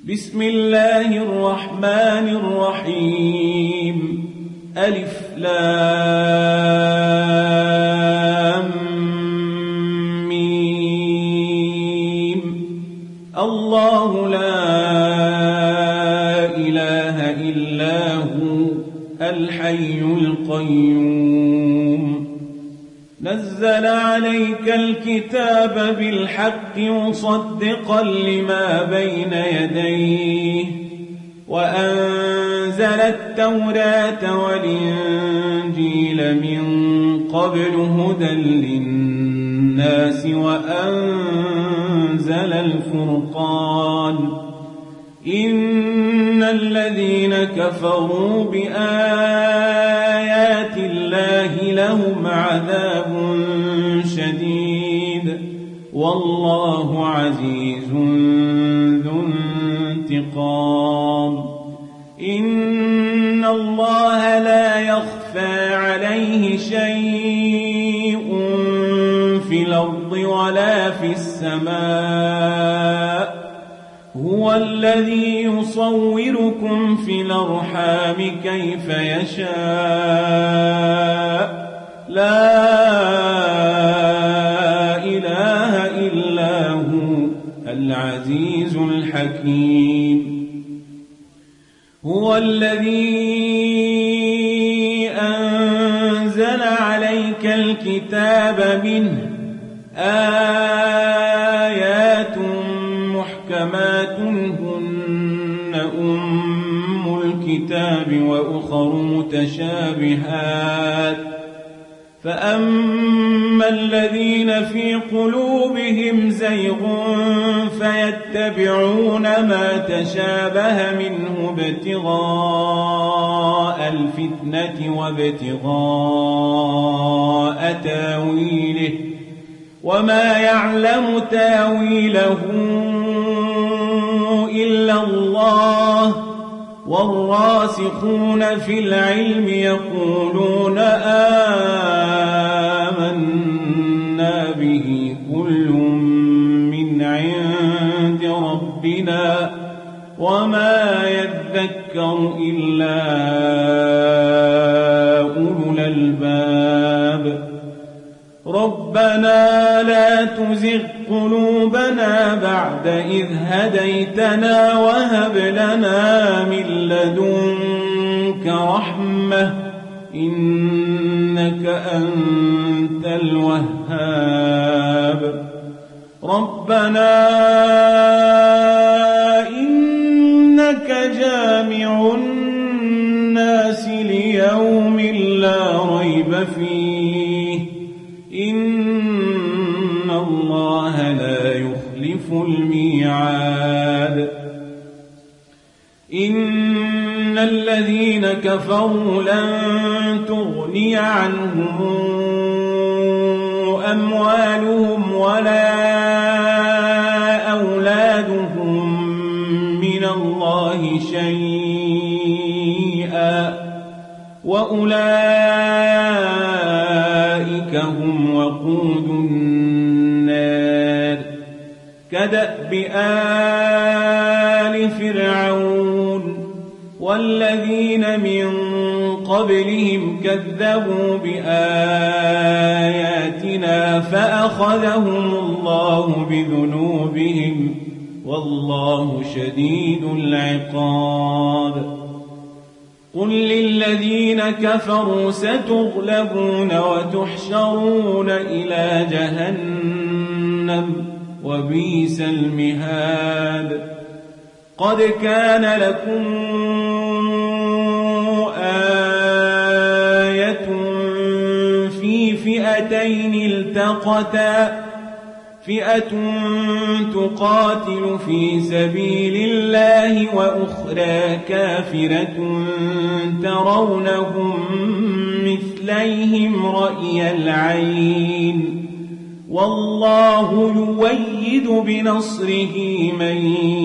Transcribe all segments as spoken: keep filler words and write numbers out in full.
بسم الله الرحمن الرحيم ألف لام ميم الله لا إله إلا هو الحي القيوم نزل عليك الكتاب بالحق مصدقا لما بين يديه وأنزل التوراة والإنجيل من قبل هدى للناس وأنزل الفرقان إن الذين كفروا بآيات الله لهم عذاب شديد والله عزيز ذو انتقام إن الله لا يخفى عليه شيء في الأرض ولا في السماء هو الذي يصوركم في الأرحام كيف يشاء لا إله إلا هو العزيز الحكيم هو الذي أنزل عليك الكتاب منه آيات محكمات هن أم الكتاب وأخر متشابهات فأما الذين في قلوبهم زيغ فيتبعون ما تشابه منه ابتغاء الفتنة وابتغاء تاويله وما يعلم تاويله إلا الله والراسخون في العلم يقولون آمنا به كل من عند ربنا وما يذكر إلا أولو الألباب ربنا لا تزغ قلوبنا بعد إذ هديتنا وهب لنا من لدنك رحمة إنك أنت الوهاب ربنا إنك جامع الناس ليوم لا ريب فيه إن الله لا يخلف الميعاد إن الذين كفروا لن تغني عنهم أموالهم ولا أولادهم من الله شيئا وأولئك هم وقود النار كدأب آل فرعون والذين من قبلهم كذبوا بآياتنا فأخذهم الله بذنوبهم والله شديد العقاب قل للذين كفروا ستغلبون وتحشرون إلى جهنم وبئس المهاد قد كان لكم آية في فئتين التقتا فئة تقاتل في سبيل الله وأخرى كافرة ترونهم مثليهم رأي العين والله يؤيد بنصره من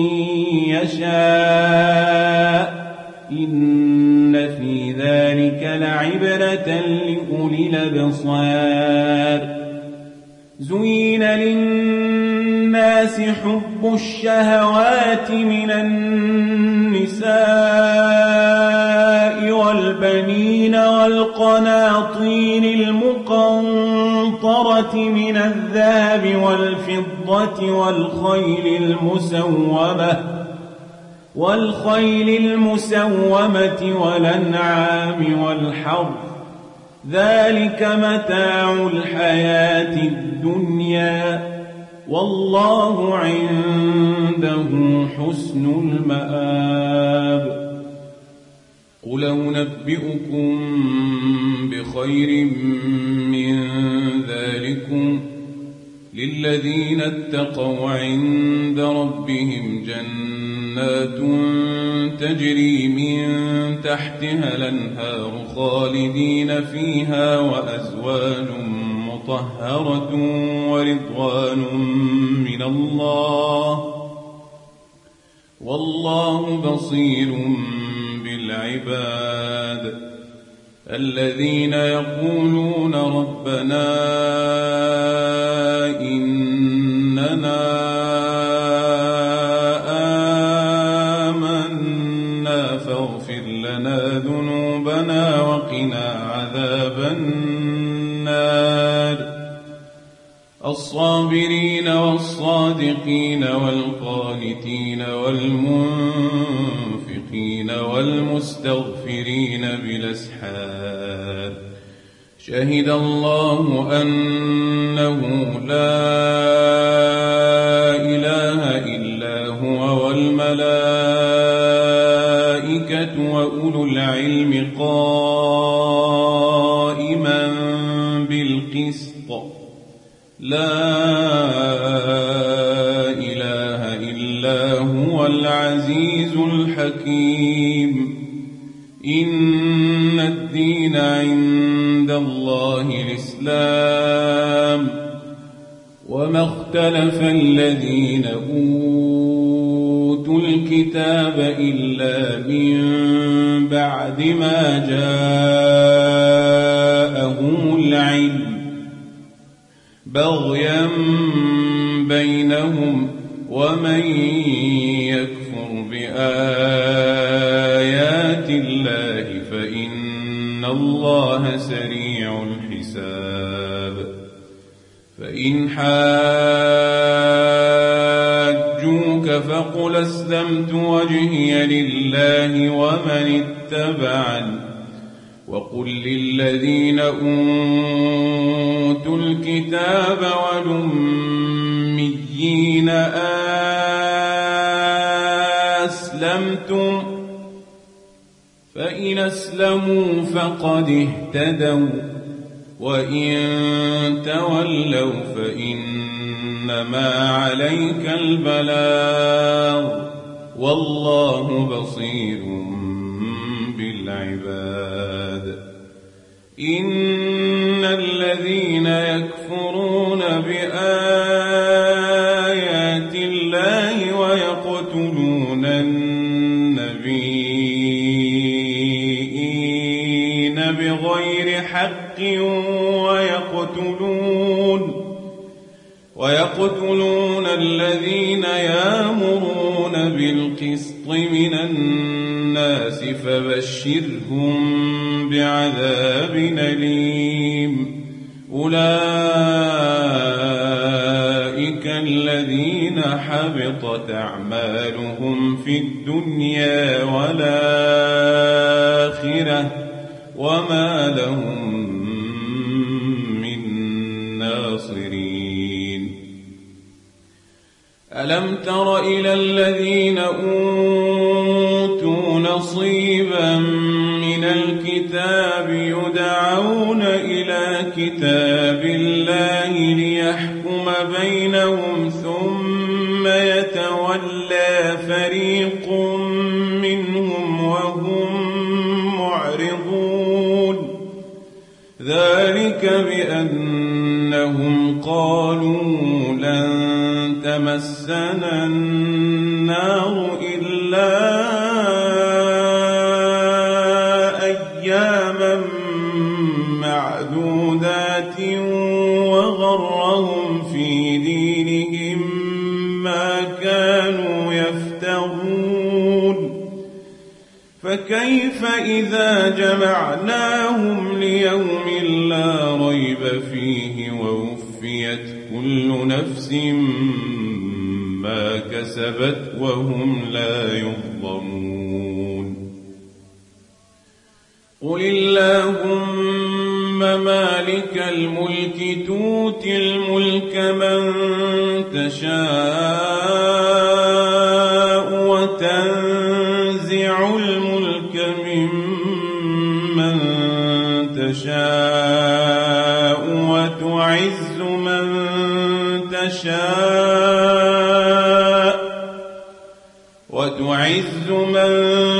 يشاء إن في ذلك لعبرة لأولي الأبصار زين للناس حب حب الشهوات من النساء والبنين والقناطير المقنطرة من الذهب والفضة والخيل المسومة والخيل المسومة والأنعام والحرث ذلك متاع الحياة الدنيا والله عنده حسن المآب. قل أنبئكم بخير من ذلكم للذين اتقوا عند ربهم جنات تجري من تحتها الأنهار خالدين فيها وأزواج مطهرة ورضوان من الله والله بصير بالعباد. الذين يقولون ربنا إننا آمنا فاغفر لنا ذنوبنا وقنا عذاب النار. الصابرين والصادقين والقانتين والمنفقين والمستغفرين بالأسحار. شهد الله أنه لا إله إلا هو والملائكة وأولو العلم قائما بالقسط لا إله إلا هو العزيز الحكيم. إن الدين عند الله الإسلام وما اختلف الذين أوتوا الكتاب إلا من بعد ما جاءهم العلم بغيا بينهم ومن يكفر بآيات الله فإن الله سريع الحساب. فإن حاجوك فقل أسلمت وجهي لله ومن اتبعني وقل للذين أوتوا الكتاب والأميين أسلمتم فإن أسلموا فقد اهتدوا وإن تولوا فإنما عليك البلاغ والله بصير بالعباد. إن الذين يكفرون بآيات الله ويقتلون النبيين بغير حق ويقتلون ويقتلون الذين يأمرون بالقسط من الناس فبشرهم بعذاب أليم. أولئك الذين حبطت أعمالهم في الدنيا والآخرة وما لهم من ناصرين. ألم تر إلى الذين أوتوا نصيبا من الكتاب يدعون إلى كتاب الله ليحكم بينهم ثم يتولى فريق منهم وهم معرضون. ذلك بأنهم قالوا لن تمسنا النار إلا أياما معدودات وغرهم في دينهم ما كان فكيف إذا جمعناهم ليوم لا ريب فيه ووفيت كل نفس ما كسبت وهم لا يظلمون قل اللهم مالك الملك تؤتي الملك من تشاء وتنزع الملك ممن تشاء وتعز من تشاء وتعز من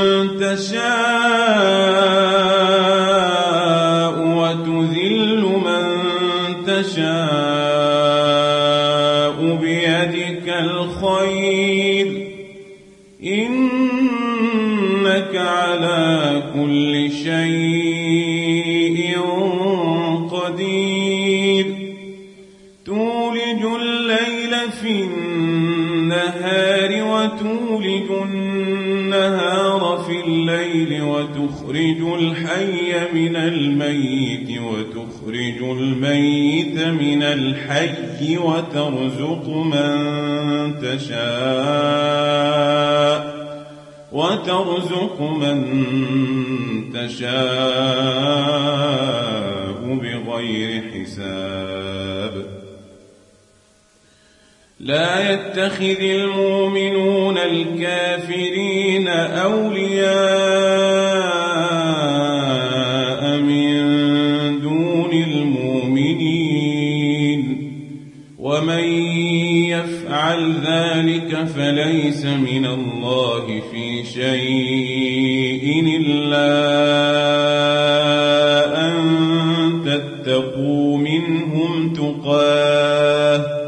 تشاء وتذل من تشاء بيدك الخير إنك على كل شيء قدير تولج الليل في النهار وتولج النهار في الليل وتخرج الحي من الميت وتخرج الميت من الحي وترزق من تشاء وترزق من تشاء بغير حساب لا يتخذ المؤمنون الكافرين أولياء من دون المؤمنين ومن يفعل ذلك فليس من الله في شيء إلا أن تتقوا منهم تقاه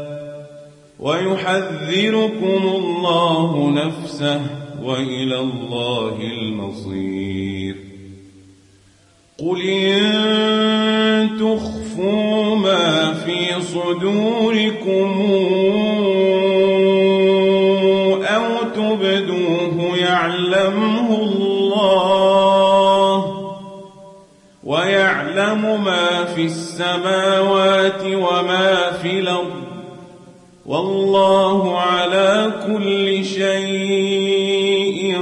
ويحذركم الله نفسه وإلى الله المصير قل إن تخفوا ما في صدوركم أو تبدوه يعلمه الله ويعلم ما في السماوات وما في الأرض والله على كل شيء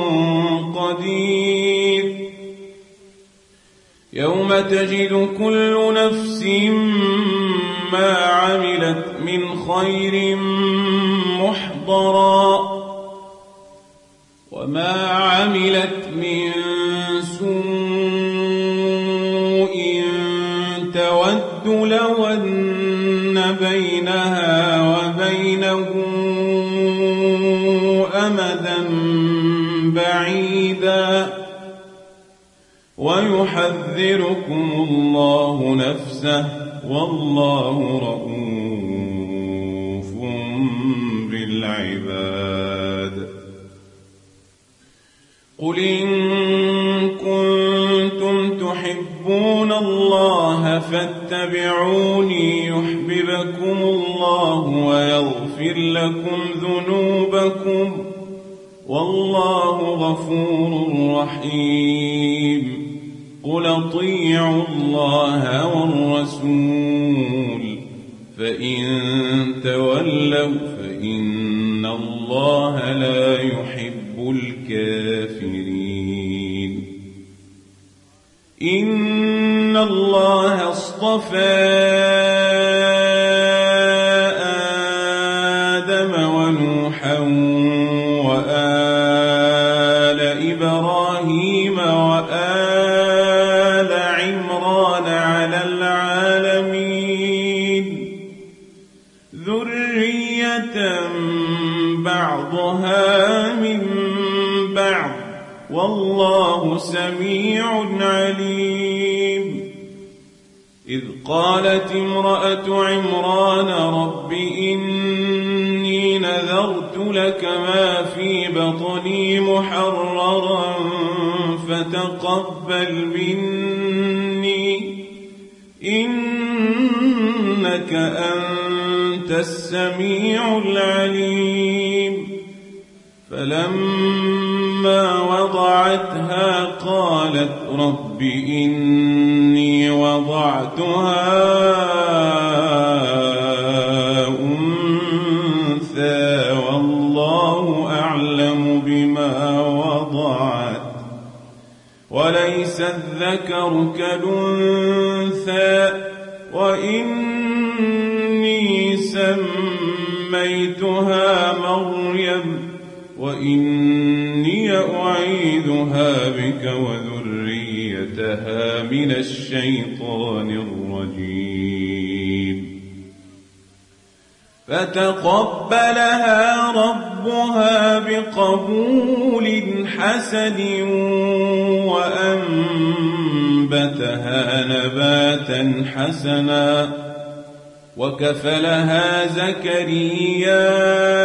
قدير يوم تجد كل نفس ما عملت من خير محضرا وما عملت من سوء تود لو أن بينها وبينه أمدا بعيدا ويحذركم الله نفسه والله رؤوف بالعباد قل إن كنتم تحبون الله فاتبعوني يحببكم الله ويغفر لكم ذنوبكم والله غفور رحيم قل اطيعوا الله والرسول فإن تولوا فإن الله لا يحب الكافرين إن الله اصطفى آدم ونوحا وآل إبراهيم وآل عمران على العالمين ذرية بعضها من بعض والله سميع عليم إذ قالت امرأة عمران رب إني نذرت لك ما في بطني محررا فتقبل مني إنك أنت السميع العليم فلما فلما وضعتها قالت رب إني وضعتها أنثى والله أعلم بما وضعت وليس الذكر كالأنثى وإني سميتها مريم وإني أعيذها بك وذريتها من الشيطان الرجيم فتقبلها ربها بقبول حسن وأنبتها نباتا حسنا وكفلها زكريا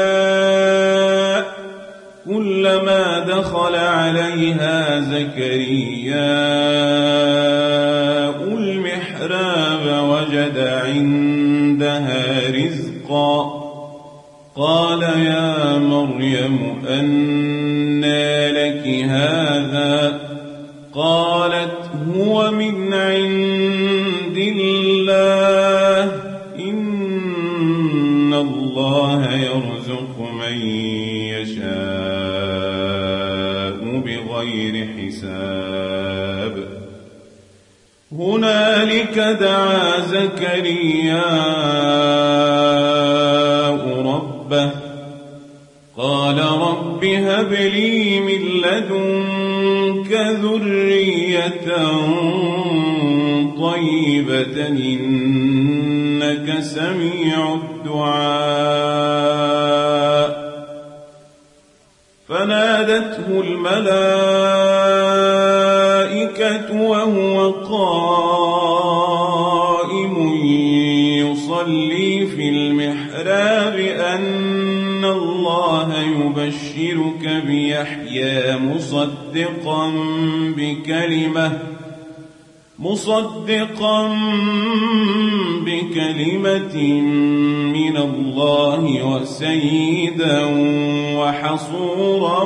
كلما دخل عليها زكريا المحراب وجد عندها رزقا قال يا مريم أنى لك هذا قالت هو من عند الله إن الله يرزق من يشاء بغير حساب هنالك دعا زكرياء ربه قال رب هب لي من لدنك ذرية طيبة إنك سميع الدعاء فنادته الملائكة وهو قائم يصلي في المحراب أن الله يبشرك بيحيى مصدقا بكلمة مصدقا بكلمة من الله وسيدا وحصورا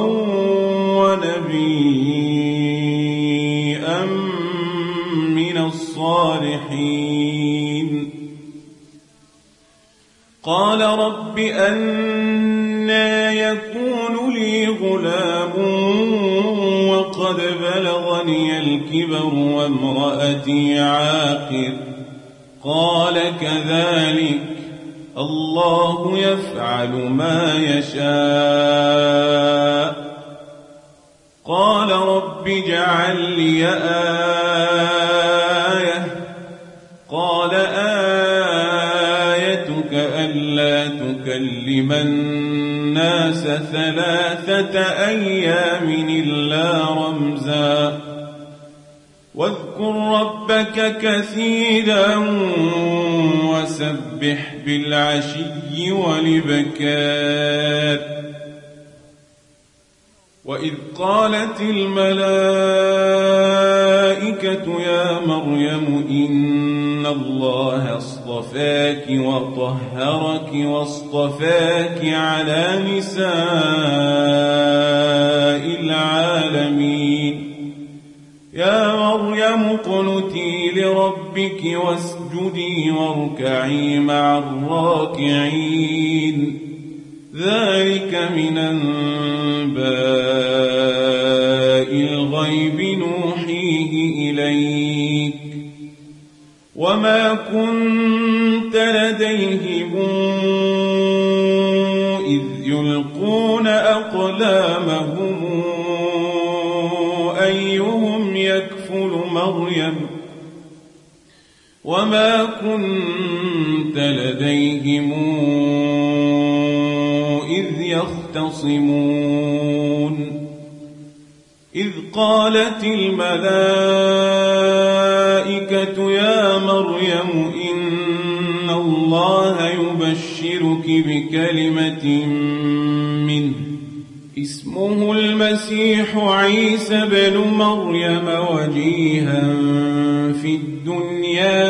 ونبيا من الصالحين قال رب أنى يكون لي غلام وقد بلغني الكبر وامرأتي عاقر قال كذلك الله يفعل ما يشاء قال رب اجعل لي آية قال آيتك ألا تكلم الناس ثلاثة أيام إلا رمزا واذكر ربك كثيرا وسبح بالعشي والإبكار وإذ قالت الملائكة يا مريم إن الله اصطفاك وطهرك واصطفاك على نساء العالمين يا مريم اقنتي لربك واسجدي واركعي مع الراكعين ذلك من أنباء الغيب نوحيه إليك وما كنت لديهم إذ يلقون أقلامهم أيهم يكفل مريم وما كنت لديهم إذ يختصمون إذ قالت الملائكة يا مريم إن الله يبشرك بكلمة منه اسمه المسيح عيسى بن مريم وجيها في الدنيا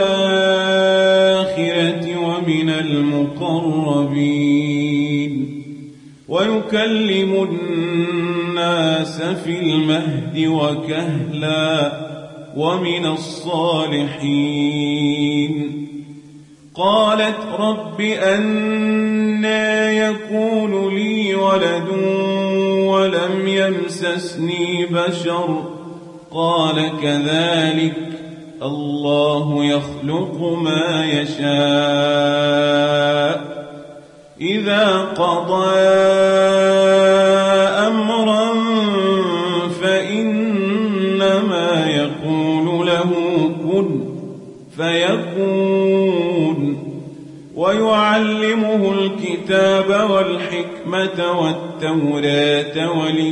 والآخرة ومن المقربين ويكلم الناس عباس في المهد وكهلا ومن الصالحين. قالت رب أنى يكون لي ولد ولم يمسسني بشر قال كذلك الله يخلق ما يشاء إذا قضى أمرا فإنما يقول له كن فيكون. ويعلمه الكتاب والحكمة والتوراة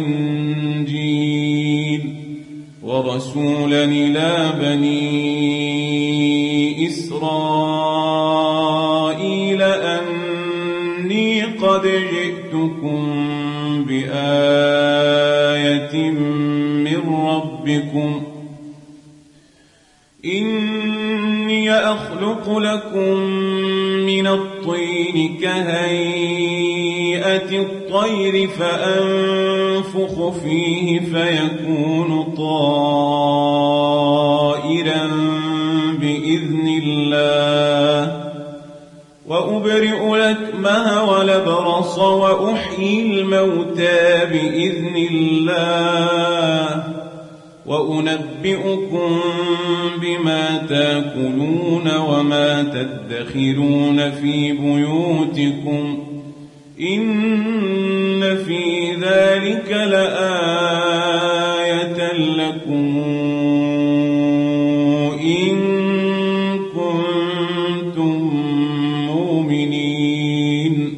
والإنجيل ورسولا إلى بني إسرائيل أني قد جئتكم بآية من ربكم إني أخلق لكم من الطين كهيئة الطير فأنفخ فيه فيكون طائرا بإذن الله وأبرئ الأكمه والأبرص وأحيي الموتى بإذن الله وأنبئكم بما تأكلون وما تدخرون في بيوتكم إن في ذلك لآية لكم إن كنتم مؤمنين.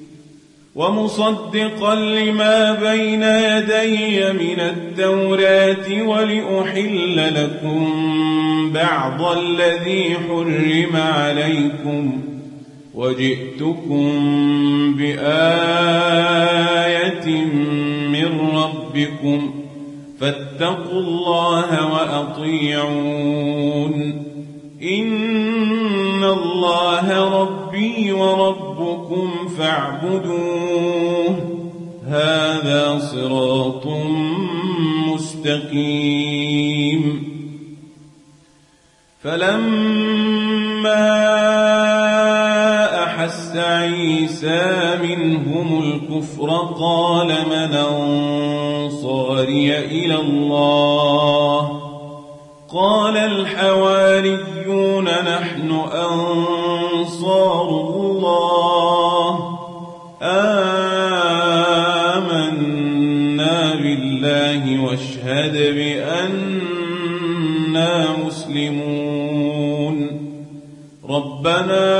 ومصدقا لما بين يدي من التوراة ولأحل لكم بعض الذي حرم عليكم وجئتكم بآية من ربكم فاتقوا الله وأطيعون إن الله ربي وربكم فاعبدوه هذا صراط مستقيم. فلما أحس عيسى منهم الكفر قال من أنصاري إلى الله قال الحواريون نحن أنصار الله آمنا بالله واشهد بأننا مسلمون. ربنا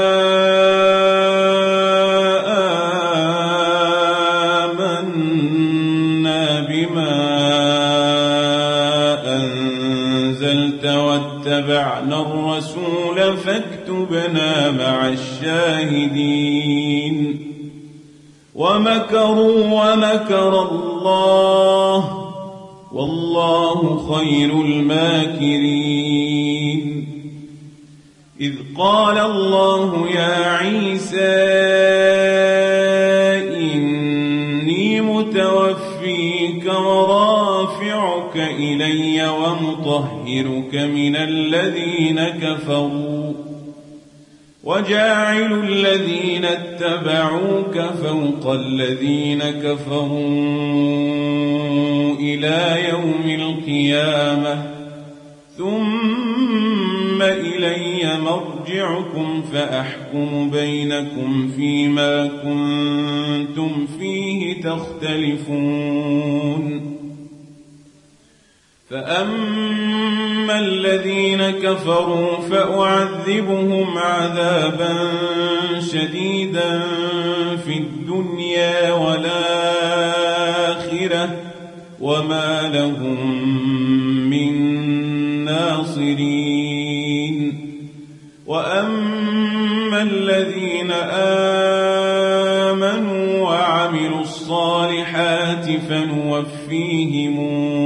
آمنا بما أنزلت واتبعنا الرسول فاكتبنا مع الشاهدين. ومكروا ومكر الله والله خير الماكرين. إذ قال الله يا عيسى إني متوفيك ورافعك إلي ومطهرك من الذين كفروا وجاعل الذين اتبعوك فوق الذين كفروا إلى يوم القيامة ثم إلي مرجعكم فأحكم بينكم فيما كنتم فيه تختلفون. فأما الذين كفروا فأعذبهم عذابا شديدا في الدنيا والآخرة وما لهم من ناصرين. وأما الذين آمنوا وعملوا الصالحات فنوفيهم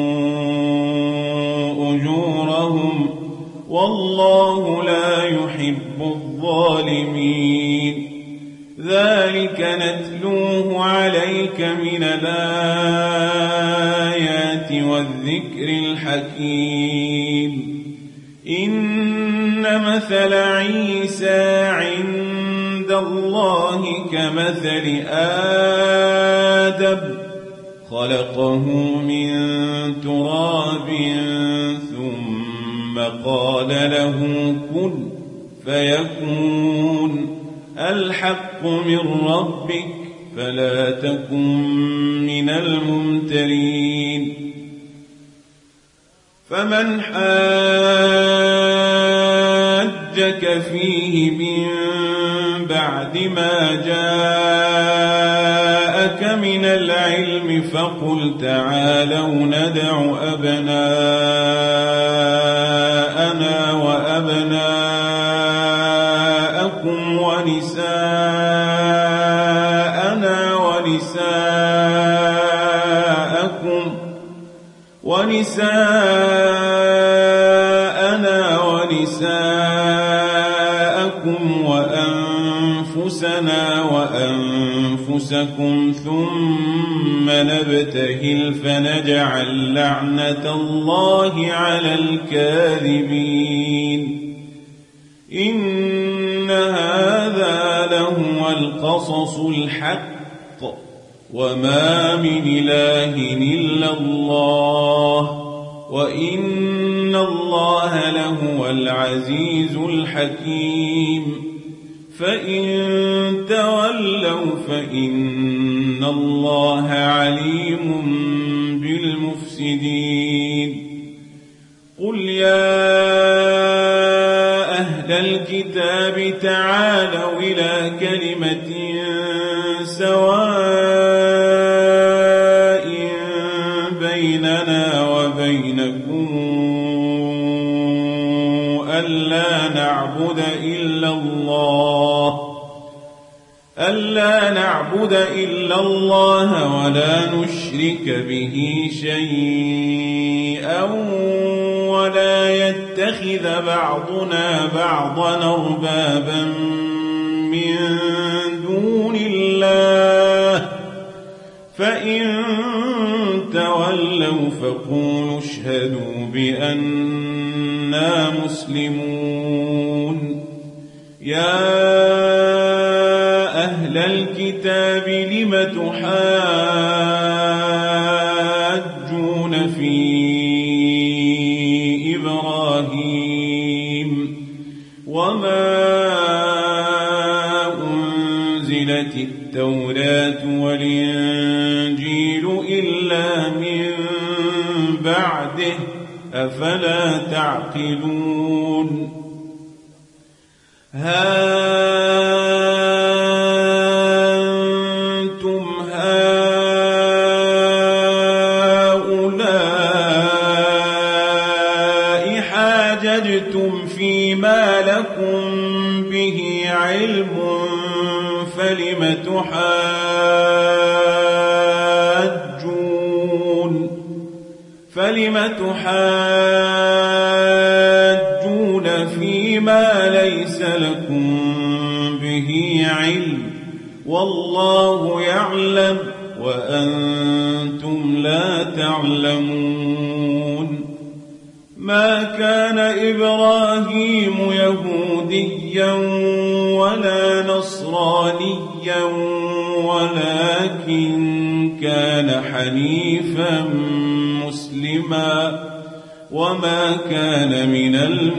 أجورهم والله لا يحب الظالمين. ذلك نتلوه عليك من الآيات الآيات والذكر الحكيم. إن مثل عيسى عند الله كمثل آدم خلقه من تراب ثم قال له كن فيكون. الحق من ربك فلا تكن من الممترين. فمن حاجك فيه من بعد ما جاءك من العلم فقل تعالوا ندع أبناءنا وأبناءكم ونساءنا ونساءكم ونساءنا ونساءكم وأنفسنا وأنفسكم ثم نبتهل فنجعل لعنة الله على الكاذبين. إن هذا لهو القصص الحق وما من إله إلا الله وإن الله لهو العزيز الحكيم. فإن تولوا فإن الله عليم بالمفسدين. قل يا أهل الكتاب تعالوا إلى كلمة سواء بيننا وبينكم ألا نعبد إلا الله ألا نعبد إلا الله ولا نشرك به شيئا ولا يتخذ بعضنا بعضا أربابا من دون الله. فإن تولوا فقولوا اشهدوا بأننا مسلمون. يا أهل الكتاب لم تحاجون في إبراهيم وما أنزلت التوراة والإنجيل إلا من بعده أفلا تعقلون. ها أنتم هؤلاء حاججتم فيما لكم به علم فلم تحاجون فلم تحاجون فيما ليس لكم به علم والله يعلم وأنتم لا تعلمون. ما كان إبراهيم يهوديا ولا نصرانيا ولكن كان حنيفا مسلما وما كان من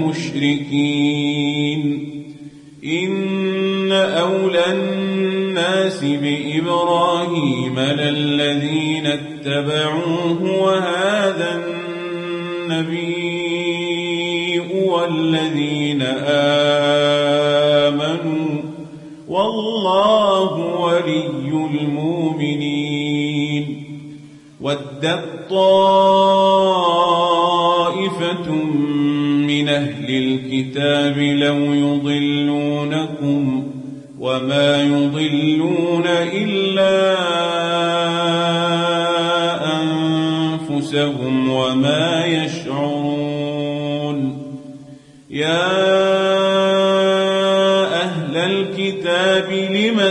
المشركين. إن أولى الناس بإبراهيم للذين اتبعوه وهذا النبي والذين آمنوا والله ولي المؤمنين. ودت طائفة من أهل الكتاب لو يضلونكم وما يضلون إلا أنفسهم وما يشعرون. يا أهل الكتاب لم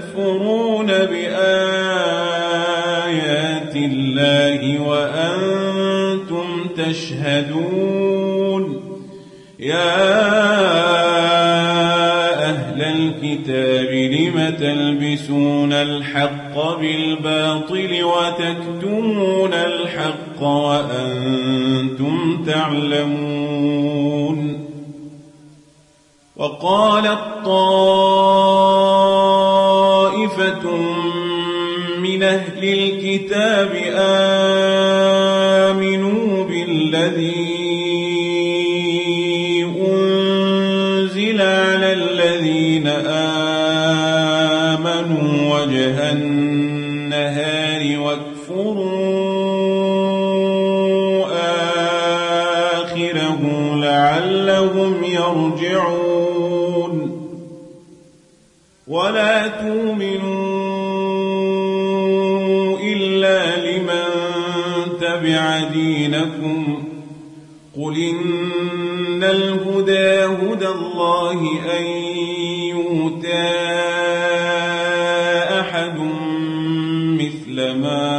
تكفرون بآيات الله وأنتم تشهدون يا أهل الكتاب لم تلبسون الحق بالباطل وتكتمون الحق وأنتم تعلمون وقالت طائفة من أهل الكتاب آمنوا بالذي أنزل على الذين آمنوا وجه النهار واكفروا آخره لعلهم يرجعون ولا تؤمنوا إلا لمن تبع دينكم قل إن الهدى هدى الله أن يؤتى أحد مثل ما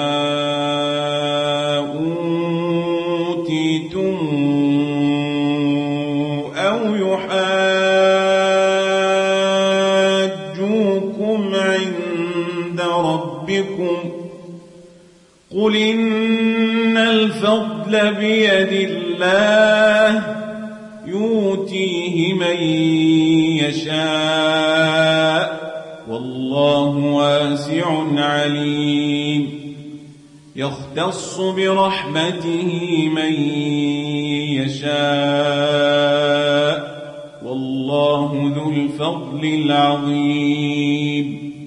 أوتيتم أو يحاجوكم عند ربكم قل إن الفضل بيد الله يؤتيه من يشاء والله واسع عليم يختص برحمته من يشاء والله ذو الفضل العظيم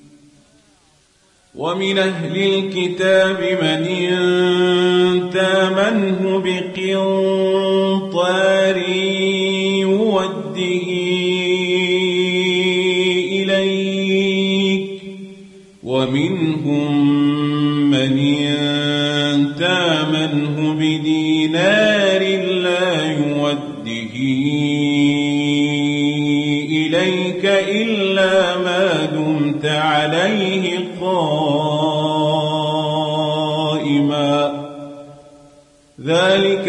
ومن أهل الكتاب من إن تامنه بقنطار يوده إليك ومنهم من إن تامنه بدينار لا يوده إليك إلا ما دمت عليه قائما ذلك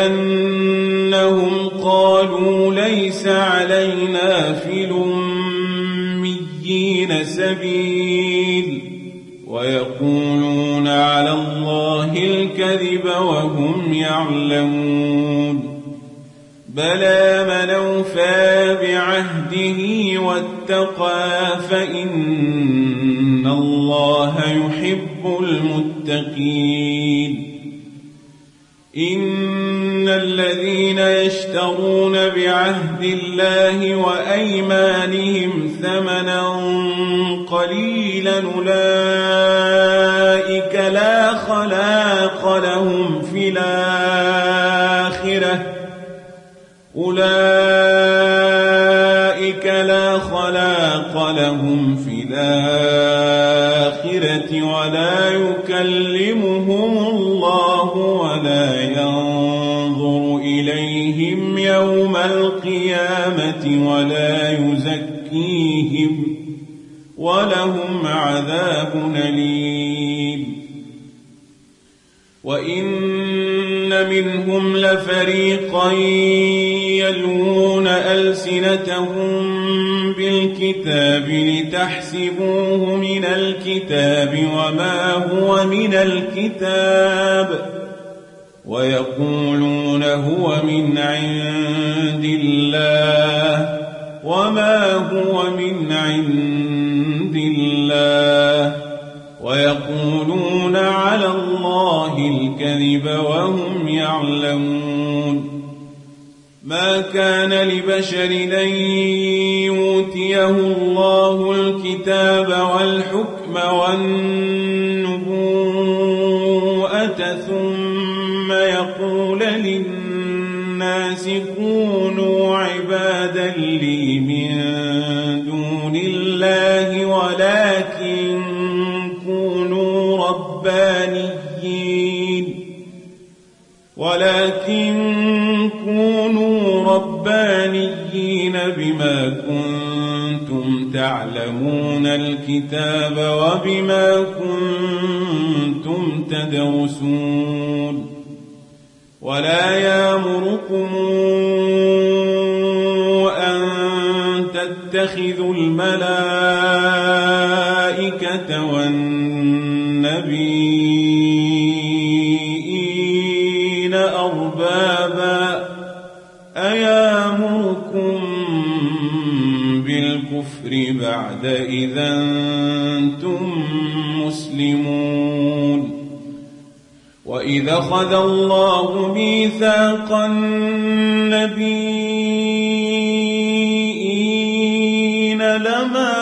بأنهم قالوا ليس علينا في الأميين سبيل ويقولون على الله الكذب وهم يعلمون بلى من أوفى بعهده واتقى فإن الله يحب المتقين إن الذين يشترون بعهد الله وأيمانهم ثمنا قليلا أولئك لا خلاق لهم في الآخرة أولئك لا خلاق لهم في الآخرة ولا يكلمهم الله ولا ينظر إليهم يوم القيامة ولا يزكيهم ولهم عذاب أليم وإن منهم لفريقا يلوون ألسنتهم بالكتاب لتحسبوه من الكتاب وما هو من الكتاب ويقولون هو من عند الله وما هو من عند الله ويقولون على الله الكذب وهم يعلمون ما كان لبشر أن يؤتيه الله الكتاب والحكم والنبوءة ثم يقول للناس كونوا عبادا لي من دون الله ولكن كونوا ربانيين ولكن كونوا ربانيين بما كنتم تعلمون الكتاب وبما كنتم تدرسون ولا يأمركم أن تتخذوا الملائكة والنبيين أربابا أيأمركم بالكفر بعد إذا أنتم مسلمون وإذا أخذ الله ميثاق النبيين لما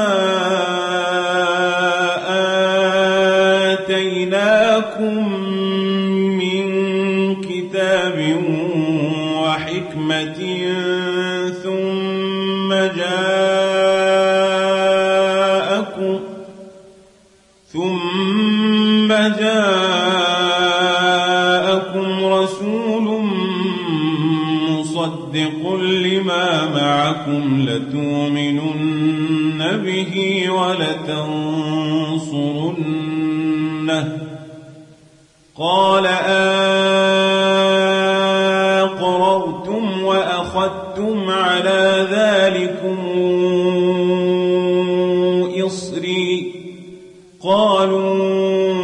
آتيناكم من كتاب وحكمة ثم جاءكم ثم جاءكم رسول مصدق لما معكم لتؤمنن به ولتنصرنه قال أقررتم وأخذتم على ذلكم إصري قالوا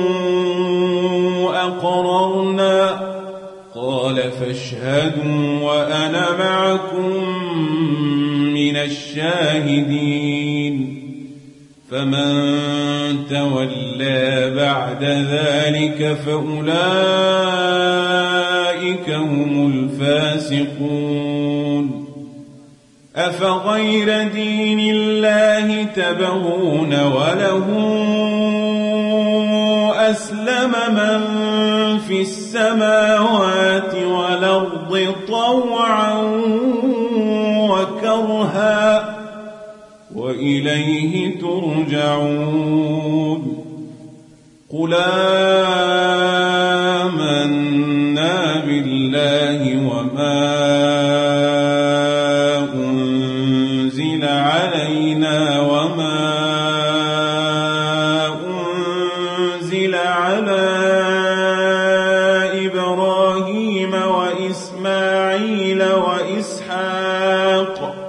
أقررنا قال فاشهدوا وأنا معكم من الشاهدين فمن تولى بعد ذلك فأولئك هم الفاسقون أفغير دين الله تبغون وله أسلم من في السماوات والأرض طوعا وكرها وإليه ترجعون قل آمنا بالله وما أنزل علينا وما أنزل على إبراهيم وإسماعيل وإسحاق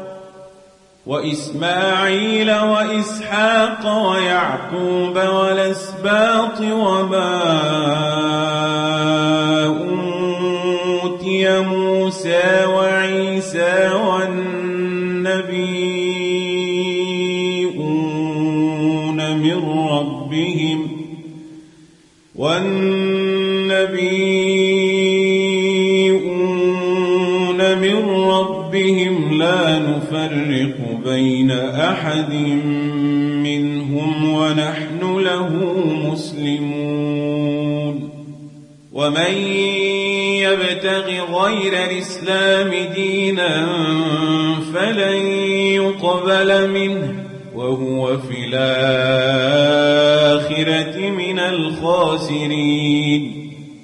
وإسماعيل وإسحاق ويعقوب والأسباط وما أوتي موسى وعيسى والنبيون من ربهم والنبيون من ربهم لا نفرق بين أحد منهم ونحن له مسلمون ومن يبتغ غير الإسلام دينا فلن يقبل منه وهو في الآخرة من الخاسرين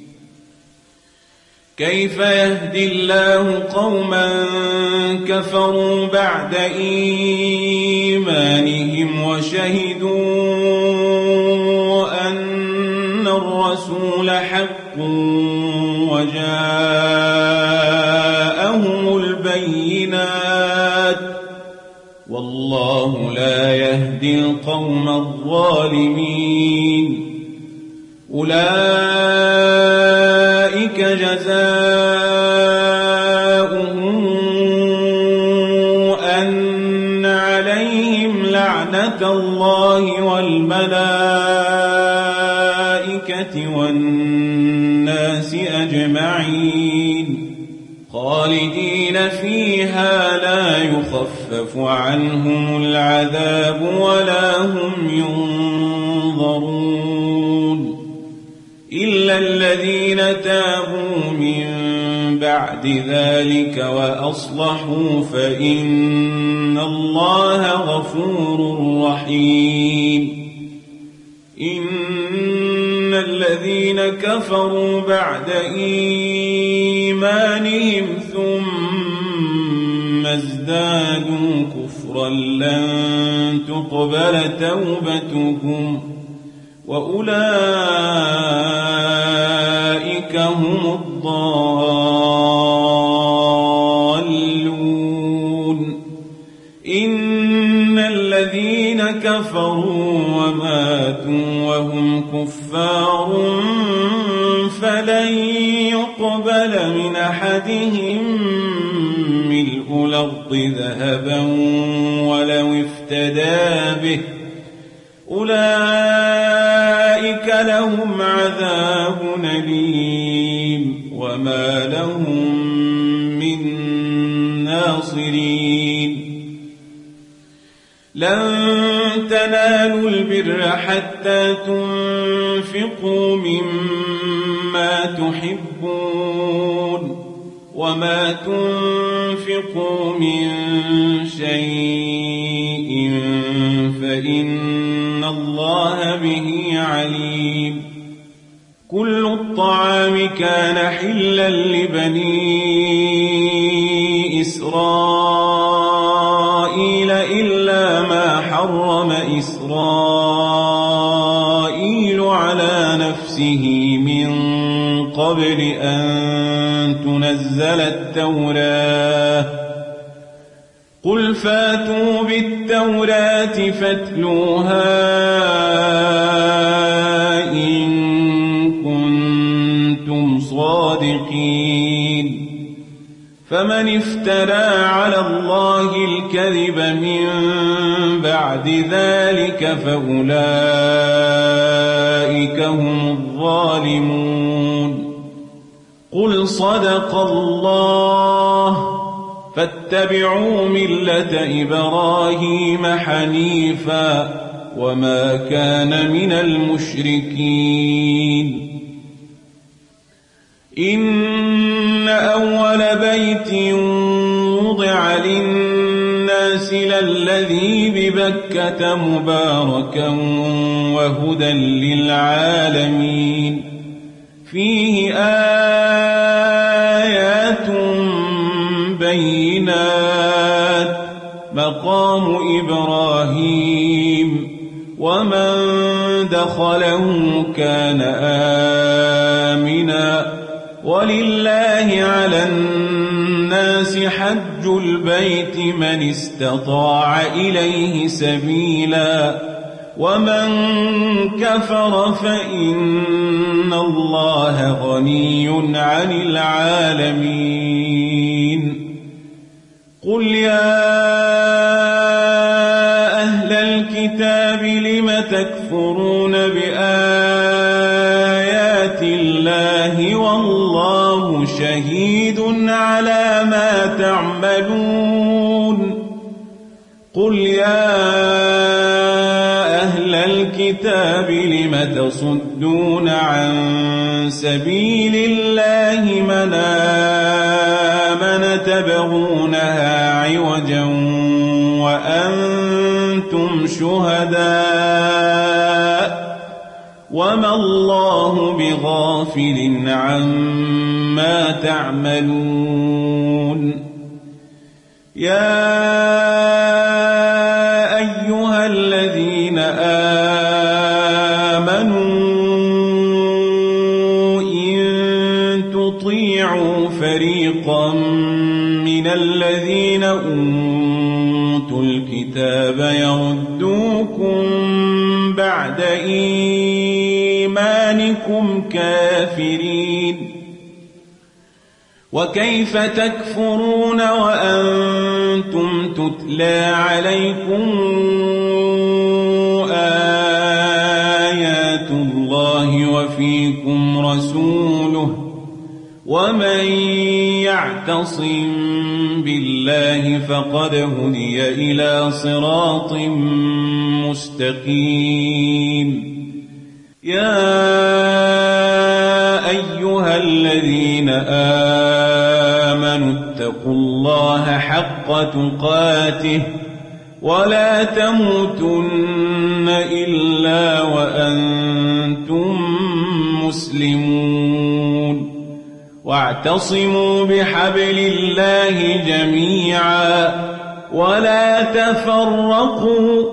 كيف يهدي الله قوما كفروا بعد إيمانهم وشهدوا أن الرسول حق وجاءهم البينات والله لا يهدي القوم الظالمين أولئك جزاؤهم أن عليهم لعنة الله والملائكة والناس أجمعين خالدين فيها لا يخفف عنهم العذاب ولا هم ينظرون إلا الذين تابوا من بعد ذلك وأصلحوا فإن الله غفور رحيم إن الذين كفروا بعد إيمانهم ثم ازدادوا كفرا لن تقبل توبتهم وأولئك أولئك هم الضالون إن الذين كفروا وماتوا وهم كفار فلن يقبل من أحدهم ملء الأرض ذهبا ولو افتدى به أولئك لهم عذاب أليم وما لهم من ناصرين لن تنالوا البر حتى تنفقوا مما تحبون وما تنفقوا من شيء فإن الله به عليم كل الطعام كان حلا لبني إسرائيل إلا ما حرم إسرائيل على نفسه من قبل أن تنزل التوراة قل فاتوا بالتوراة فاتلوها إن كنتم صادقين فمن افترى على الله الكذب من بعد ذلك فأولئك هم الظالمون قل صدق الله فاتبعوا ملة إبراهيم حنيفا وما كان من المشركين إن أول بيت وضع للناس للذي ببكة مباركا وهدى للعالمين فيه آيات بينات مقام إبراهيم ومن دخله كان آمنا ولله على الناس حج البيت من استطاع إليه سبيلا ومن كفر فإن الله غني عن العالمين قل يا أهل الكتاب لم تكفرون بآيات الله والله شهيد على ما تعملون قل يا أهل الكتاب لم تصدون عن سبيل الله من آمن تبغونها عوجا وأنتم شهداء وما الله بغافل عما تعملون يا أيها الذين آمنوا إن تطيعوا فريقا من الذين أوتوا الكتاب يردوكم بعد إيمانكم كافرين وكيف تكفرون وأنتم تتلى عليكم آيات الله وفيكم رسوله ومن يعتصم بالله فقد هدي إلى صراط مستقيم يا أيها الذين آمنوا اتقوا الله حق تقاته ولا تموتن إلا وأنتم مسلمون واعتصموا بحبل الله جميعا ولا تفرقوا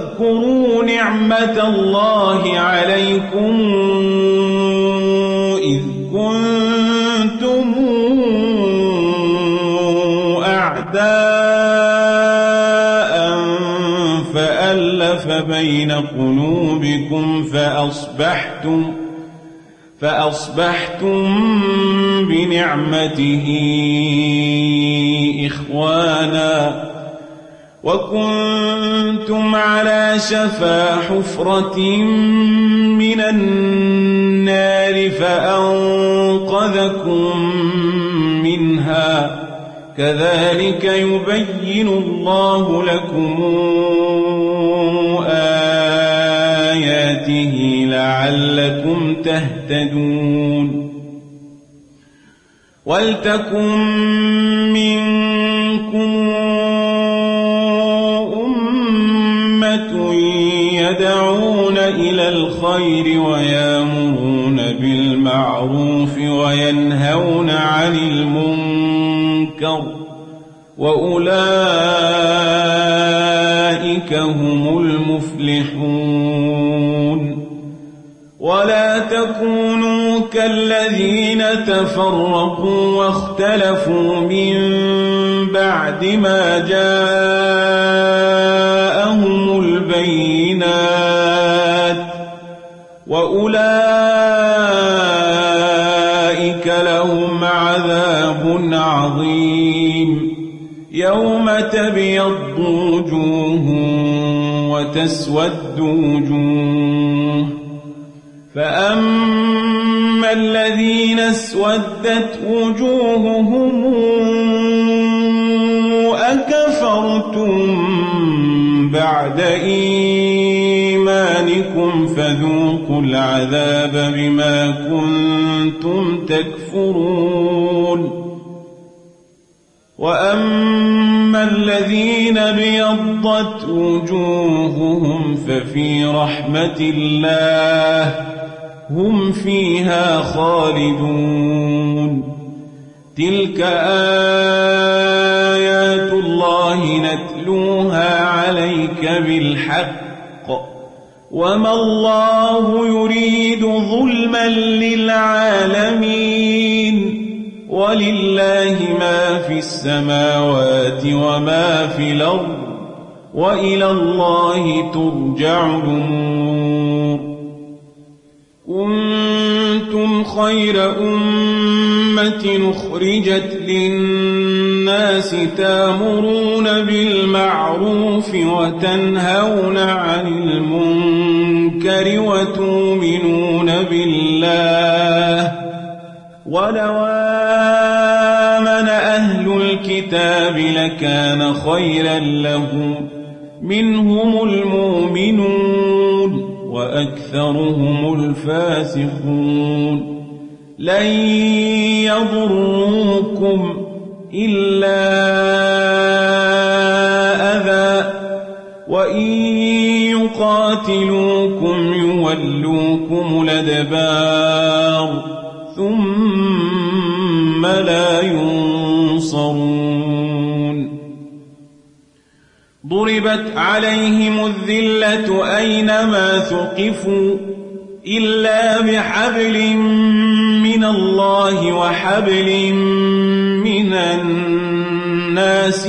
واذكروا نعمة الله عليكم إذ كنتم أعداء فألف بين قلوبكم فأصبحتم فأصبحتم بنعمته إخوانا وكنتم على شفا حفرة من النار فأنقذكم منها كذلك يبين الله لكم آياته لعلكم تهتدون ولتكن منكم أمة يدعون إلى الخير ويأمرون بالمعروف وينهون عن المنكر وأولئك هم المفلحون ولا تكونوا كالذين تفرقوا واختلفوا من بعد ما جاءهم البينات وأولئك لهم عذاب عظيم يوم تبيض وجوه وتسود وجوه فأما الذين اسودت وجوههم أكفرتم بعد إيمانكم فذوقوا العذاب بما كنتم تكفرون وأما الذين ابيضت وجوههم ففي رحمة الله هم فيها خالدون تلك آيات الله نتلوها عليك بالحق وما الله يريد ظلما للعالمين ولله ما في السماوات وما في الأرض وإلى الله ترجع الأمور كنتم خير أمة أخرجت للناس تأمرون بالمعروف وتنهون عن المنكر وتؤمنون بالله ولو آمن أهل الكتاب لكان خيرا لهم منهم المؤمنون وأكثرهم الفاسقون لن يضروكم إلا أذى وإن يقاتلوكم يولوكم الأدبار ثم لا ينصرون ضربت عليهم الذلة أينما ثقفوا إلا بحبل من الله وحبل من الناس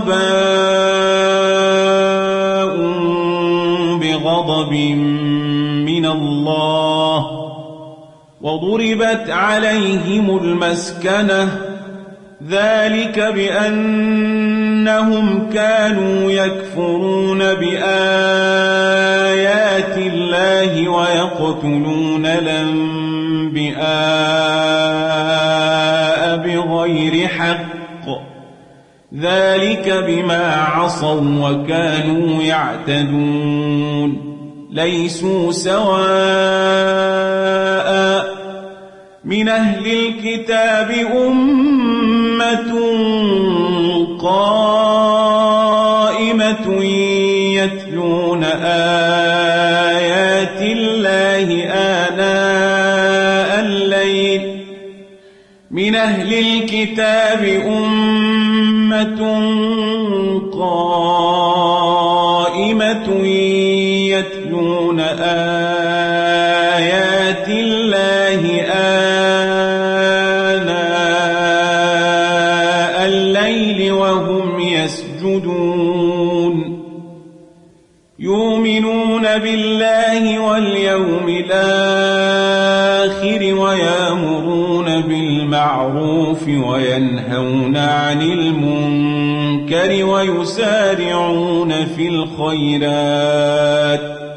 وباءوا بغضب من الله وضربت عليهم المسكنة ذلك بأنهم كانوا يكفرون بآيات الله ويقتلون الأنبياء بغير حق ذلك بما عصوا وكانوا يعتدون ليسوا سواء من أهل الكتاب أمة قائمة يتلون آيات الله آناء الليل من أهل الكتاب أمة قائمة يتلون آيات الله بالله واليوم الآخر ويأمرون بالمعروف وينهون عن المنكر ويسارعون في الخيرات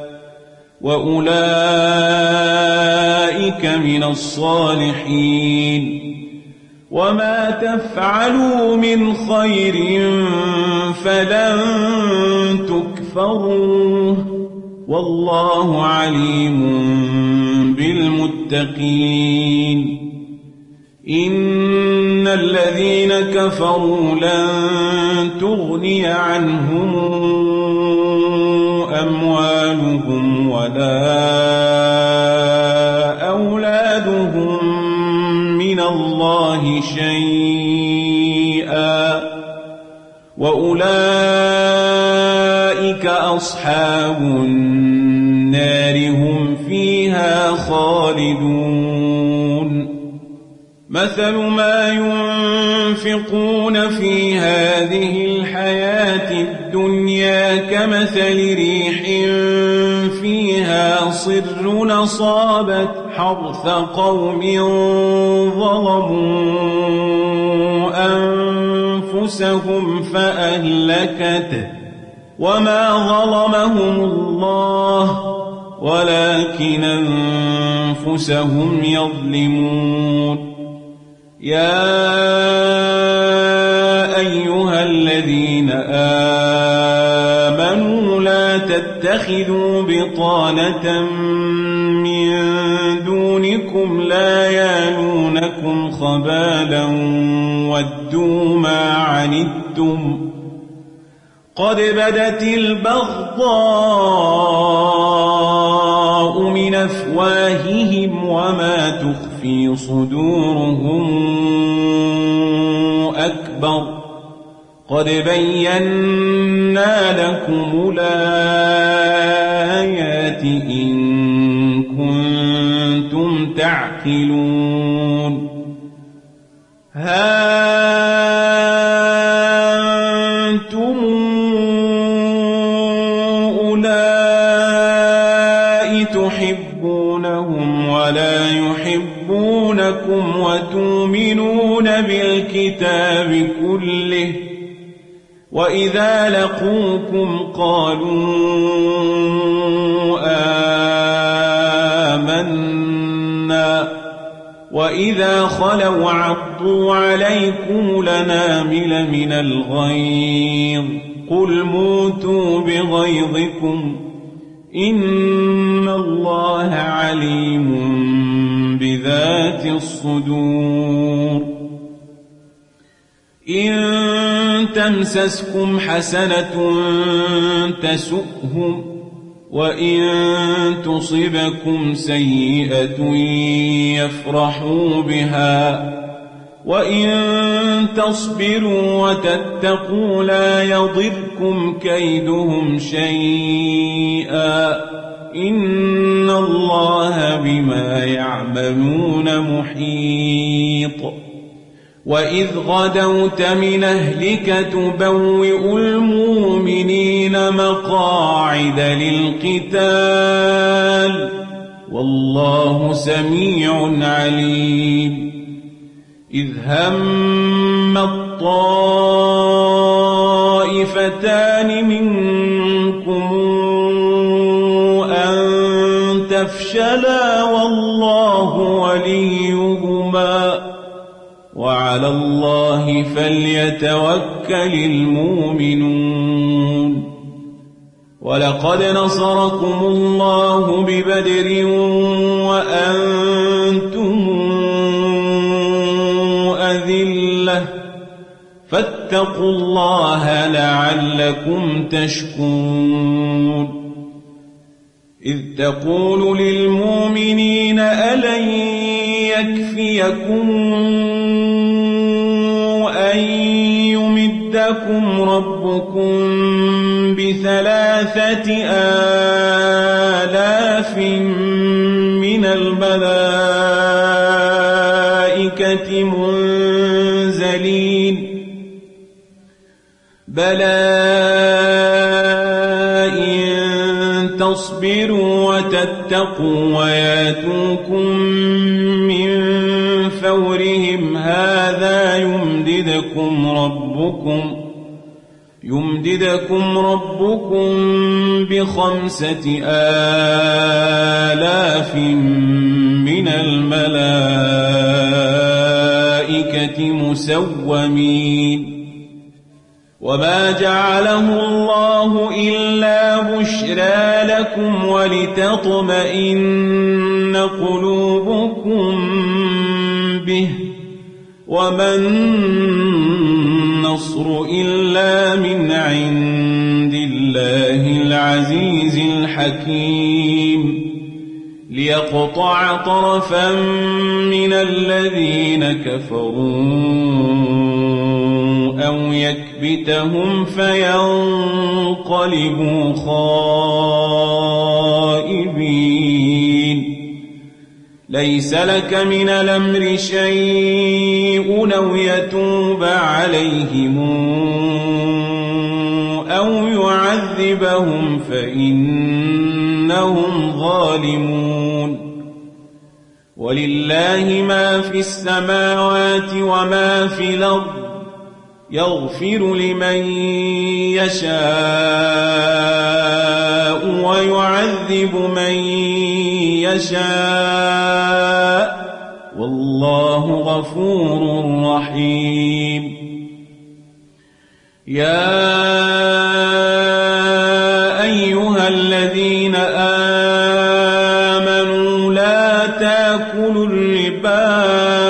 وأولئك من الصالحين وما تفعلوا من خير فلن تكفروه والله عليم بالمتقين إن الذين كفروا لن تغني عنهم أموالهم ولا أولادهم من الله شيئا وأولئك أصحاب النار هم فيها خالدون مثل ما ينفقون في هذه الحياة الدنيا كمثل ريح فيها صر أصابت حرث قوم ظلموا أنفسهم فأهلكته وما ظلمهم الله ولكن أنفسهم يظلمون يا أيها الذين آمنوا لا تتخذوا بطانة من دونكم لا يالونكم خبالا ودوا ما عنتم قد بدت البغضاء من أفواههم وما تخفي صدورهم أكبر قد بينا لكم الآيات إن كنتم تعقلون ها أنتم أولئك تحبونهم ولا يحبونكم وتؤمنون بالكتاب كله وإذا لقوكم قالوا آمنا وإذا خلوا عضوا عليكم الأنامل من الغيظ قل موتوا بغيظكم إن الله عليم بذات الصدور إن تمسسكم حسنة تسؤهم وإن تصبكم سيئة يفرحوا بها وإن تصبروا وتتقوا لا يضركم كيدهم شيئا إن الله بما يعملون محيط وإذ غدوت من أهلك تبوئ المؤمنين مقاعد للقتال والله سميع عليم إذ هم الطائفتان منكم أن تفشلا والله وليهما وعلى الله فليتوكل المؤمنون ولقد نصركم الله ببدر وأنتم أذلة فاتقوا الله لعلكم تشكرون إذ تقول للمؤمنين ألن يكفيكم أن يمدكم ربكم بثلاثة آلاف من الملائكة منزلين بلى إن تصبروا وتتقوا وياتوكم من فورهم هذا يمددكم ربكم يمددكم ربكم بخمسة آلاف من الملائكة مسومين وما جعله الله إلا بشرى لكم ولتطمئن قلوبكم به وما النصر إلا من عند الله العزيز الحكيم ليقطع طرفا من الذين كفروا أو يكبتهم فينقلبوا خائبين ليس لك من الأمر شيء أو يتوب عليهم أو يعذبهم فإنهم ظالمون ولله ما في السماوات وما في الأرض يغفر لمن يشاء ويعذب من يشاء والله غفور رحيم يا أيها الذين آمنوا لا تأكلوا الربا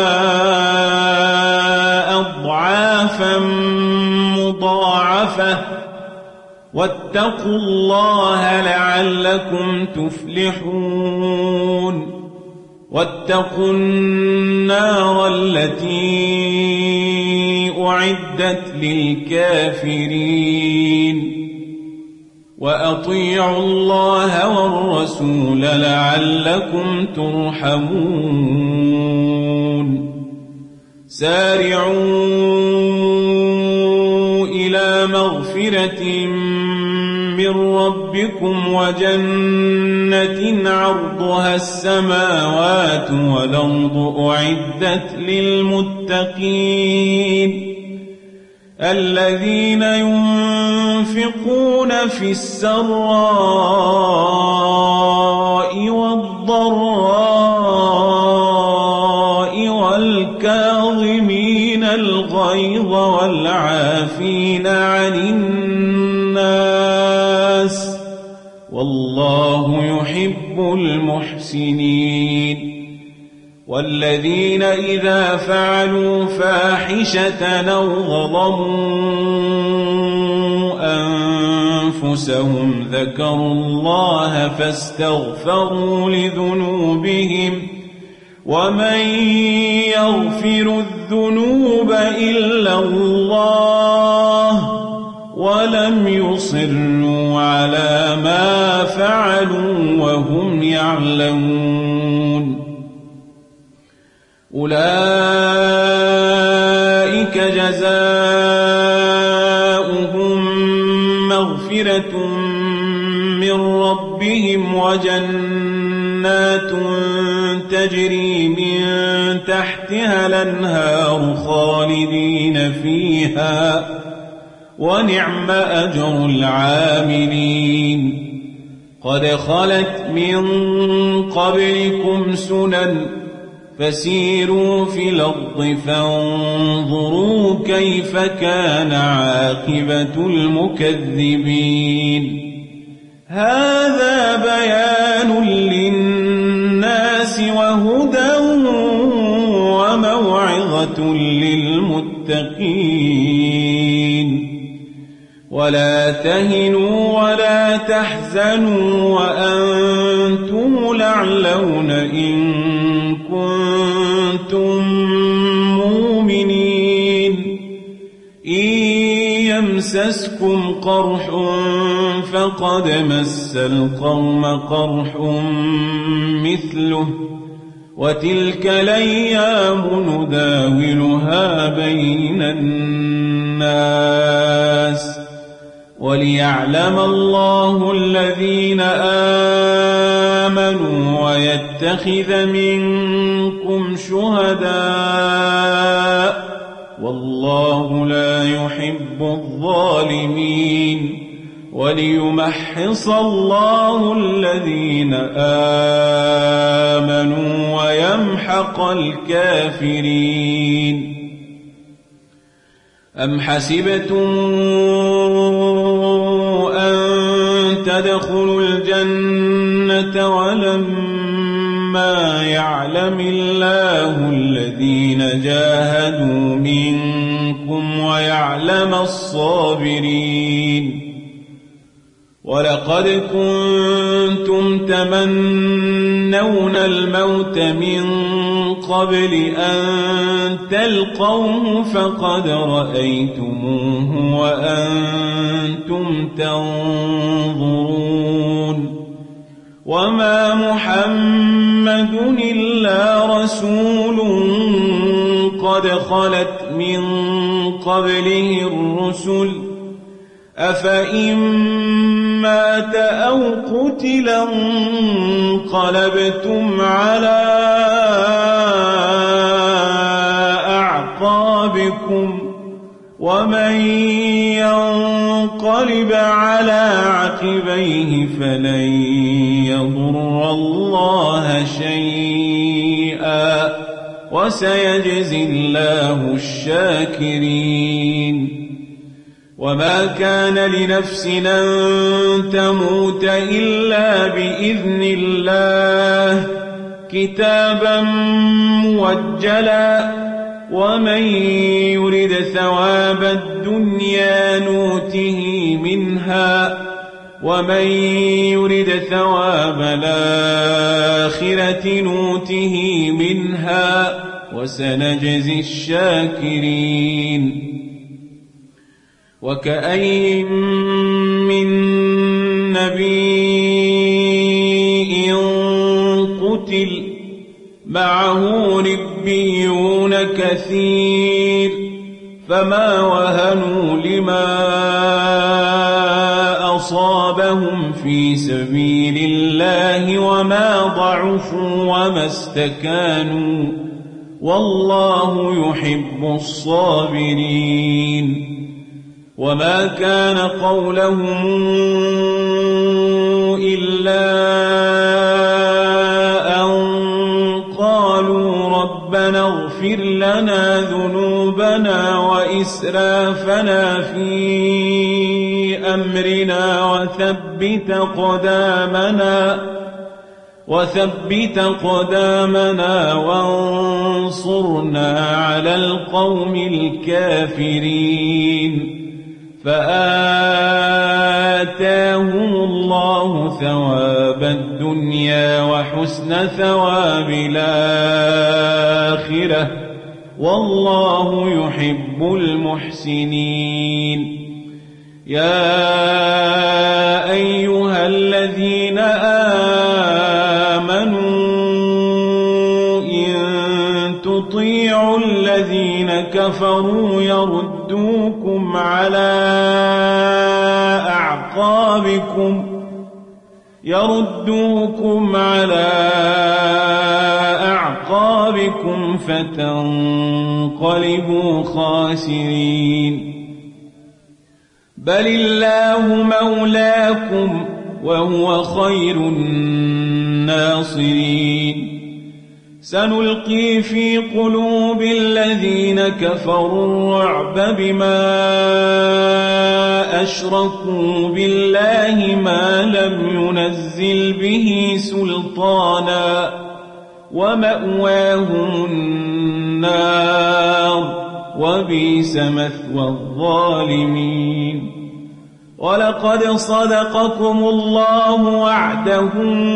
أضعافا مضاعفة واتقوا الله لعلكم تفلحون واتقوا النار التي أعدت للكافرين وأطيعوا الله والرسول لعلكم ترحمون سارعوا إلى مغفرة من ربكم وجنة عرضها السماوات والأرض أعدت للمتقين الذين ينفقون في السراء والضراء والكاظمين الغيظ والعافين عن الناس والله يحب المحسنين والذين إذا فعلوا فاحشة أو ظلموا أنفسهم ذكروا الله فاستغفروا لذنوبهم ومن يغفر الذنوب إلا الله ولم يصروا على ما فعلوا وهم يعلمون أولئك جزاؤهم مغفرة من ربهم وجنات تجري من تحتها الأنهار خالدين فيها ونعم أجر العاملين قد خلت من قبلكم سنن فسيروا في الأرض فانظروا كيف كان عاقبة المكذبين هذا بيان للناس وهدى وموعظة للمتقين ولا تهنوا ولا تحزنوا وأنتم الأعلون إن كنتم مؤمنين إن يمسسكم قرح فقد مس القوم قرح مثله وتلك الأيام نداولها بين الناس وليعلم الله الذين آمنوا ويتخذ منكم شهداء والله لا يحب الظالمين وليمحص الله الذين آمنوا ويمحق الكافرين. أم حسبتم أن تدخلوا الجنة ولما يعلم الله الذين جاهدوا منكم ويعلم الصابرين؟ ولقد كنتم تمنون الموت من قبل أن تلقوه فقد رأيتموه وأنتم تنظرون. وما محمد إلا رسول قد خلت من قبله الرسل أفإن مات أو قتل انقلبتم على أعقابكم ومن ينقلب على عقبيه فلن يضر الله شيئا وسيجزي الله الشاكرين. وما كان لنفس أن تموت إلا بإذن الله كتابا موجلا ومن يرد ثواب الدنيا نوته منها ومن يرد ثواب الآخرة نوته منها وسنجزي الشاكرين. وكأين من نبي قتل معه ربيون كثير فما وهنوا لما أصابهم في سبيل الله وما ضعفوا وما استكانوا والله يحب الصابرين. وما كان قولهم إلا أن قالوا ربنا اغفر لنا ذنوبنا وإسرافنا في أمرنا وثبت قدامنا وثبت قدامنا وانصرنا على القوم الكافرين. فآتاهم الله ثواب الدنيا وحسن ثواب الآخرة والله يحب المحسنين. يا أيها الذين آمنوا إن تطيعوا الذين كفروا يردوكم على أعقابكم يردوكم على أعقابكم فتنقلبوا خاسرين. بل الله مولاكم وهو خير الناصرين. سنلقي في قلوب الذين كفروا الرعب بما أشركوا بالله ما لم ينزل به سلطانا ومأواهم النار وبئس مثوى الظالمين. ولقد صدقكم الله وعده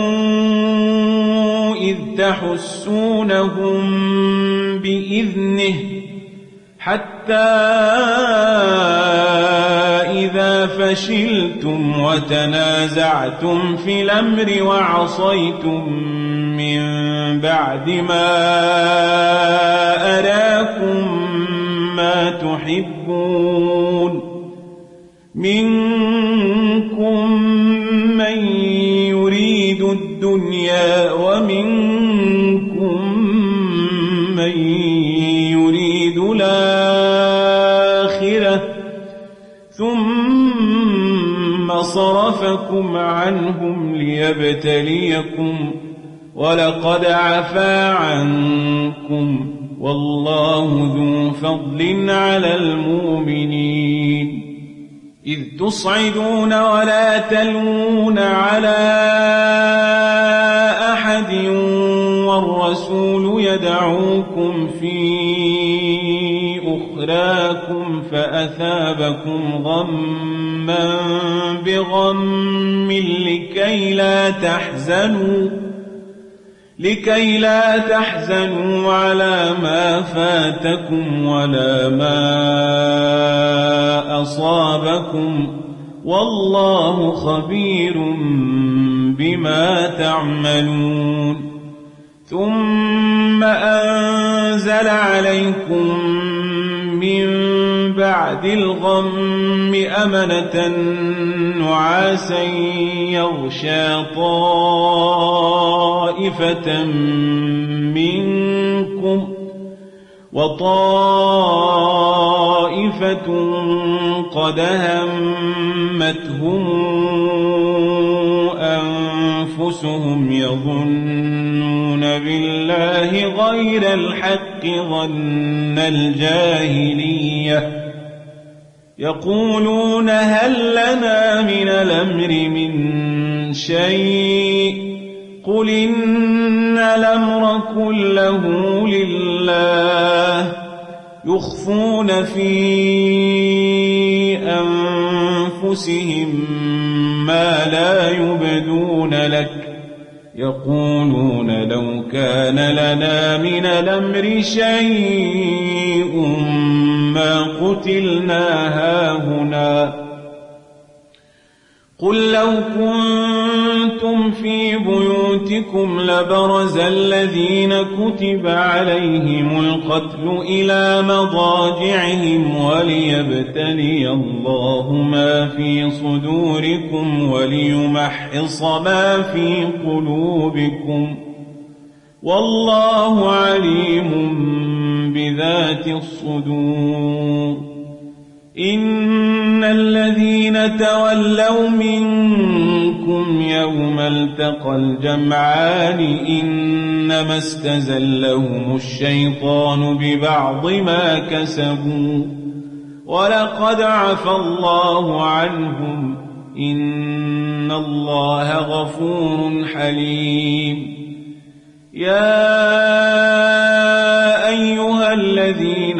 إذ تحسونهم بإذنه حتى إذا فشلتم وتنازعتم في الأمر وعصيتم من بعد ما أراكم ما تحبون منكم صرفكم عنهم ليبتليكم ولقد عفا عنكم والله ذو فضل على المؤمنين إذ تصعدون ولا تلوون على أحد والرسول يدعوكم في أخراكم فأثابكم غما بغم لكي لا تحزنوا لكي لا تحزنوا على ما فاتكم ولا ما أصابكم والله خبير بما تعملون ثم أنزل عليكم من بعد الغم أمنة نعاسا يغشى طائفة منكم وطائفة قد همتهم أنفسهم يظنون بالله غير الحق ظن الجاهلية يقولون هل لنا من الأمر من شيء قل إن الأمر كله لله يخفون في أنفسهم ما لا يبدون لك يقولون لو كان لنا من الأمر شيء ما قتلنا هاهنا قل لو كنتم في بيوتكم لبرز الذين كتب عليهم القتل إلى مضاجعهم وليبتلي الله ما في صدوركم وليمحص ما في قلوبكم والله عليم بذات الصدور إن الذين تولوا منكم يوم التقى الجمعان إنما استزلهم الشيطان ببعض ما كسبوا ولقد عفى الله عنهم إن الله غفور حليم يا أيها الذين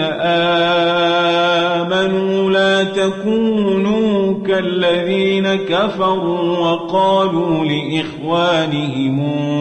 آمنوا لا تكونوا كالذين كفروا وقالوا لإخوانهم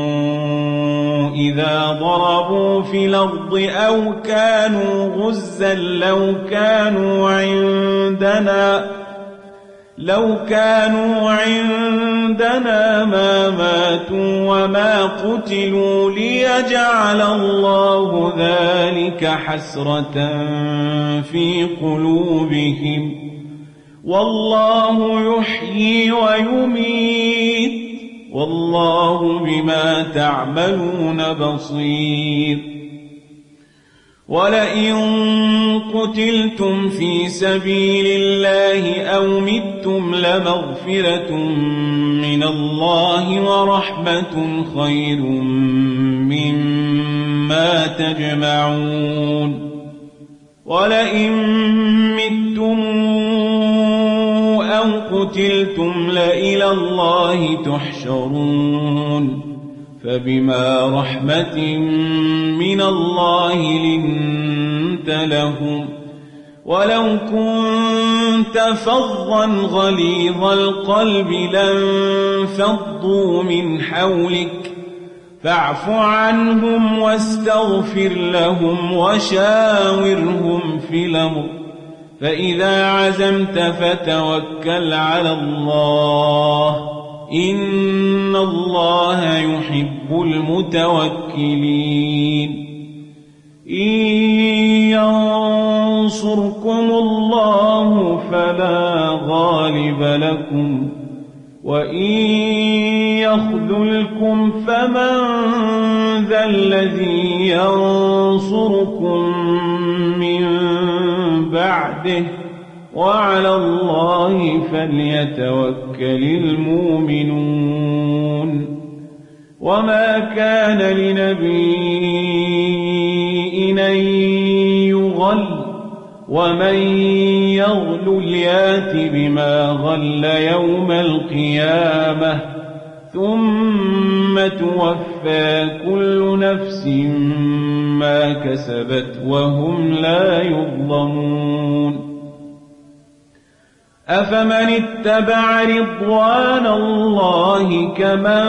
إذا ضربوا في الأرض أو كانوا غزا لو كانوا عندنا لو كانوا عندنا ما ماتوا وما قتلوا ليجعل الله ذلك حسرة في قلوبهم والله يحيي ويميت والله بما تعملون بصير ولئن قتلتم في سبيل الله أو متم لمغفرة من الله ورحمة خير مما تجمعون ولئن متم أو قتلتم لإلى الله تحشرون فبما رحمة من الله لنت لهم ولو كنت فظا غليظ القلب لانفضوا من حولك فاعف عنهم واستغفر لهم وشاورهم في الأمر فإذا عزمت فتوكل على الله إن الله يحب المتوكلين إن ينصركم الله فلا غالب لكم وإن يخذلكم فمن ذا الذي ينصركم من بعده وعلى الله فليتوكل المؤمنون وما كان لنبي أن يغل ومن يغل يات بما غل يوم القيامة ثم توفى كل نفس ما كسبت وهم لا يظلمون أفمن اتبع رضوان الله كمن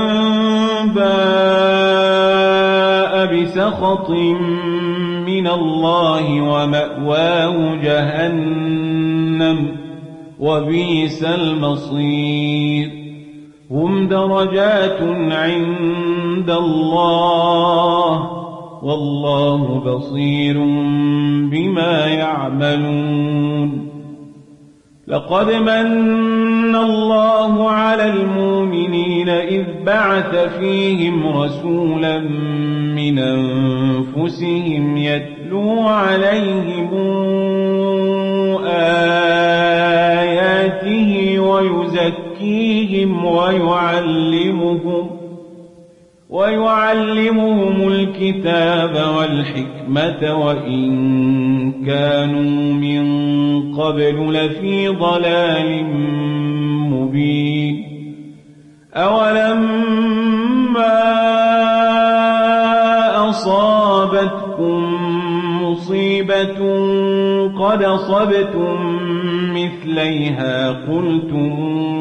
باء بسخط من الله ومأواه جهنم وبئس المصير هم درجات عند الله والله بصير بما يعملون لقد من الله على المؤمنين إذ بعث فيهم رسولا من أنفسهم يتلو عليهم آياته ويزكيهم ويعلمهم ويعلمهم الكتاب والحكمة وإن كانوا من قبل لفي ضلال مبين أولما أصابتكم مصيبة قد أصبتم مثليها قلتم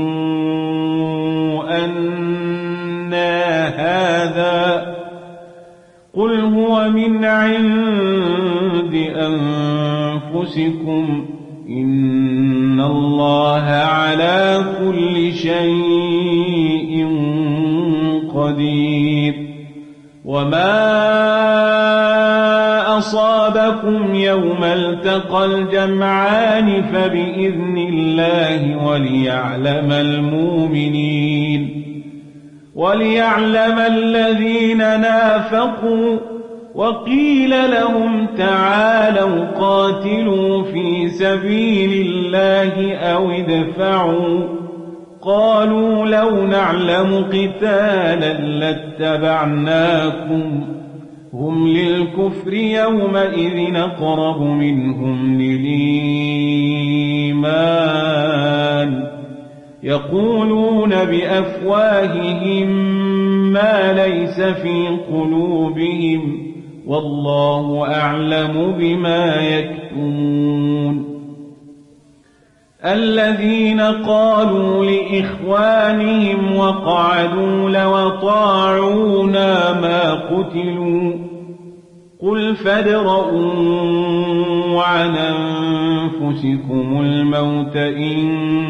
أن هذا قل هو من عند أنفسكم إن الله على كل شيء قدير وما أصابكم يوم التقى الجمعان فبإذن الله وليعلم المؤمنين وليعلم الذين نافقوا وقيل لهم تعالوا قاتلوا في سبيل الله أو ادفعوا قالوا لو نعلم قتالا لاتبعناكم هم للكفر يومئذ أقرب منهم للإيمان يقولون بأفواههم ما ليس في قلوبهم والله أعلم بما يكتمون الذين قالوا لإخوانهم وقعدوا لو أطاعونا ما قتلوا قل فادرءوا عن أنفسكم الموت إن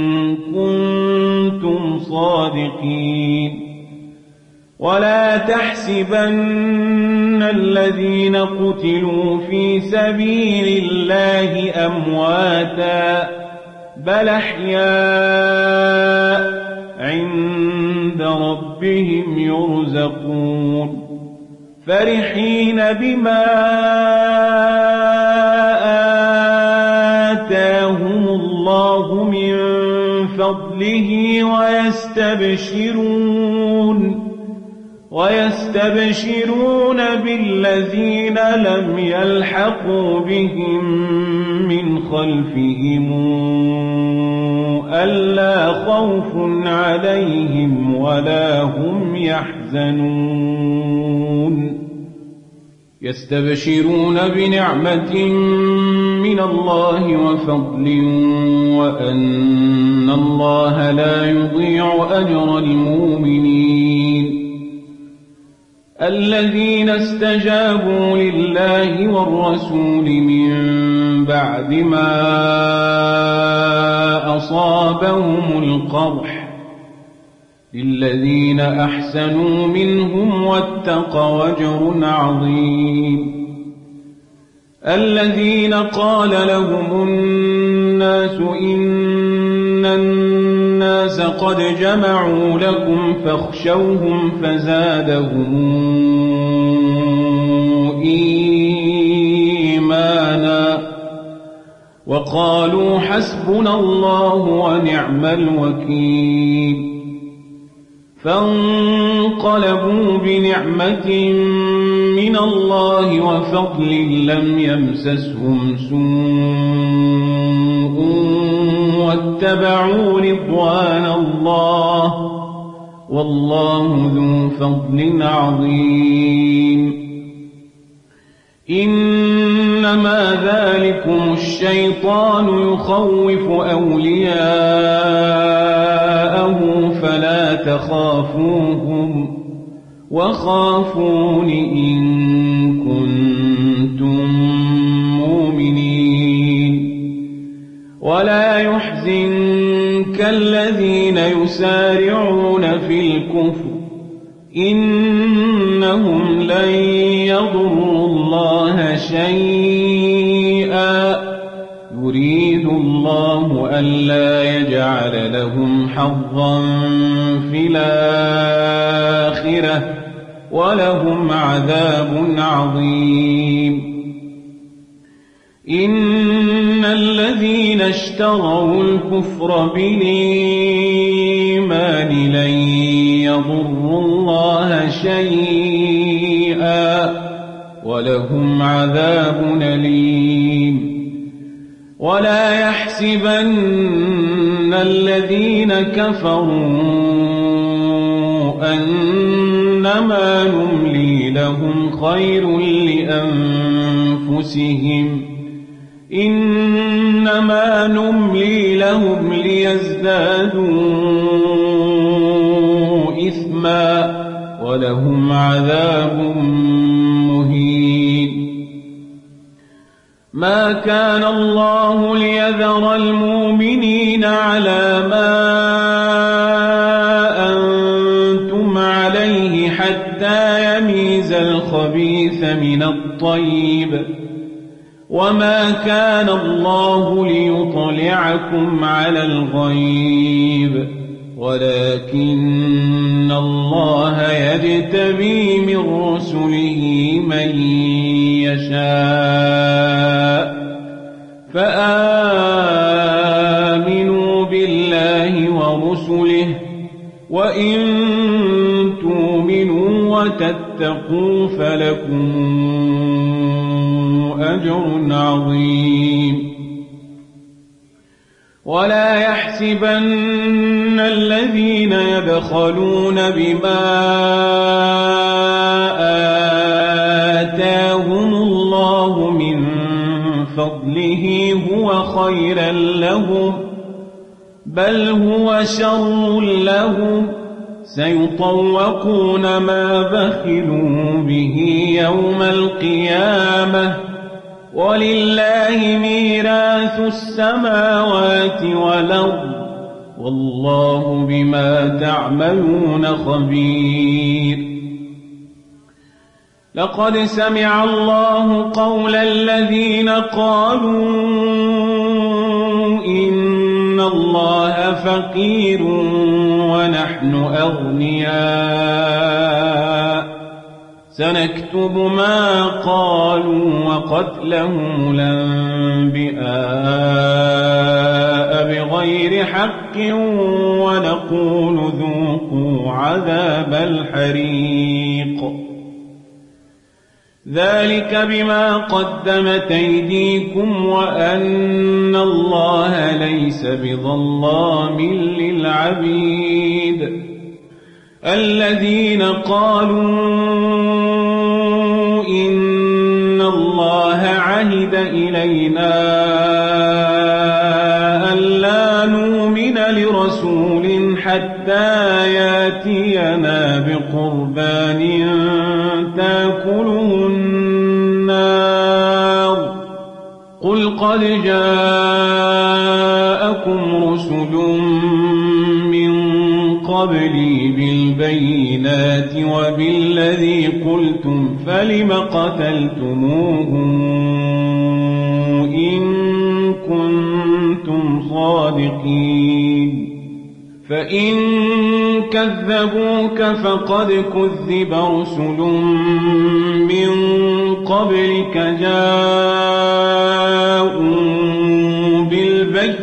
كنتم صادقين ولا تحسبن الذين قتلوا في سبيل الله أمواتا بل أحياء عند ربهم يرزقون فرحين بما آتاهم الله من فضله ويستبشرون ويستبشرون بالذين لم يلحقوا بهم من خلفهم ألا خوف عليهم ولا هم يحزنون يستبشرون بنعمة من الله وفضل وأن الله لا يضيع أجر المؤمنين الذين استجابوا لله والرسول من بعد ما أصابهم القرح للذين أحسنوا منهم واتقوا أجر عظيم الذين قال لهم الناس إن الناس قد جمعوا لكم فاخشوهم فزادهم إيمانا وقالوا حسبنا الله ونعم الوكيل فانقلبوا بنعمة من الله وفضل لم يمسسهم سوء واتبعوا رضوان الله والله ذو فضل عظيم إنما ذلكم الشيطان يخوف أولياءه فلا تخافوهم وخافون إن كنتم مؤمنين ولا يحزنك الذين يسارعون في الكفر إنهم لن يضروا الله شيئا يريد الله ألا يجعل لهم حظا في الآخرة ولهم عذاب عظيم إن الذين اشتروا الكفر بالإيمان لن يضروا الله شيئا ولهم عذاب أليم ولا يحسبن الذين كفروا أنما نملي لهم خير لأنفسهم إنما نملي لهم ليزدادوا إثما ولهم عذاب مهين ما كان الله ليذر المؤمنين على ما أنتم عليه حتى يميز الخبيث من الطيب وما كان الله ليطلعكم على الغيب ولكن الله يجتبي من رسله من يشاء فآمنوا بالله ورسله وإن تؤمنوا وتتقوا فلكم أجر عظيم ولا يحسبن الذين يبخلون بما آتاهم الله من فضله هو خيرا لهم بل هو شر لهم سيطوقون ما بخلوا به يوم القيامة ولله ميراث السماوات والأرض والله بما تعملون خبير لقد سمع الله قول الذين قالوا إن الله فقير ونحن أغنياء سنكتب ما قالوا وقتلهم الأنبياء بغير حق ونقول ذوقوا عذاب الحريق ذلك بما قدمت أيديكم وأن الله ليس بظلام للعبيد الذين قالوا إن الله عهد إلينا ألا نؤمن لرسول حتى ياتينا بقربان تأكله النار قل قد جاءكم رسل من قبلي بالبينات وبالذي قلتم فلم قتلتموهم إن كنتم صادقين فإن كذبوك فقد كذب رسل من قبلك جاءوا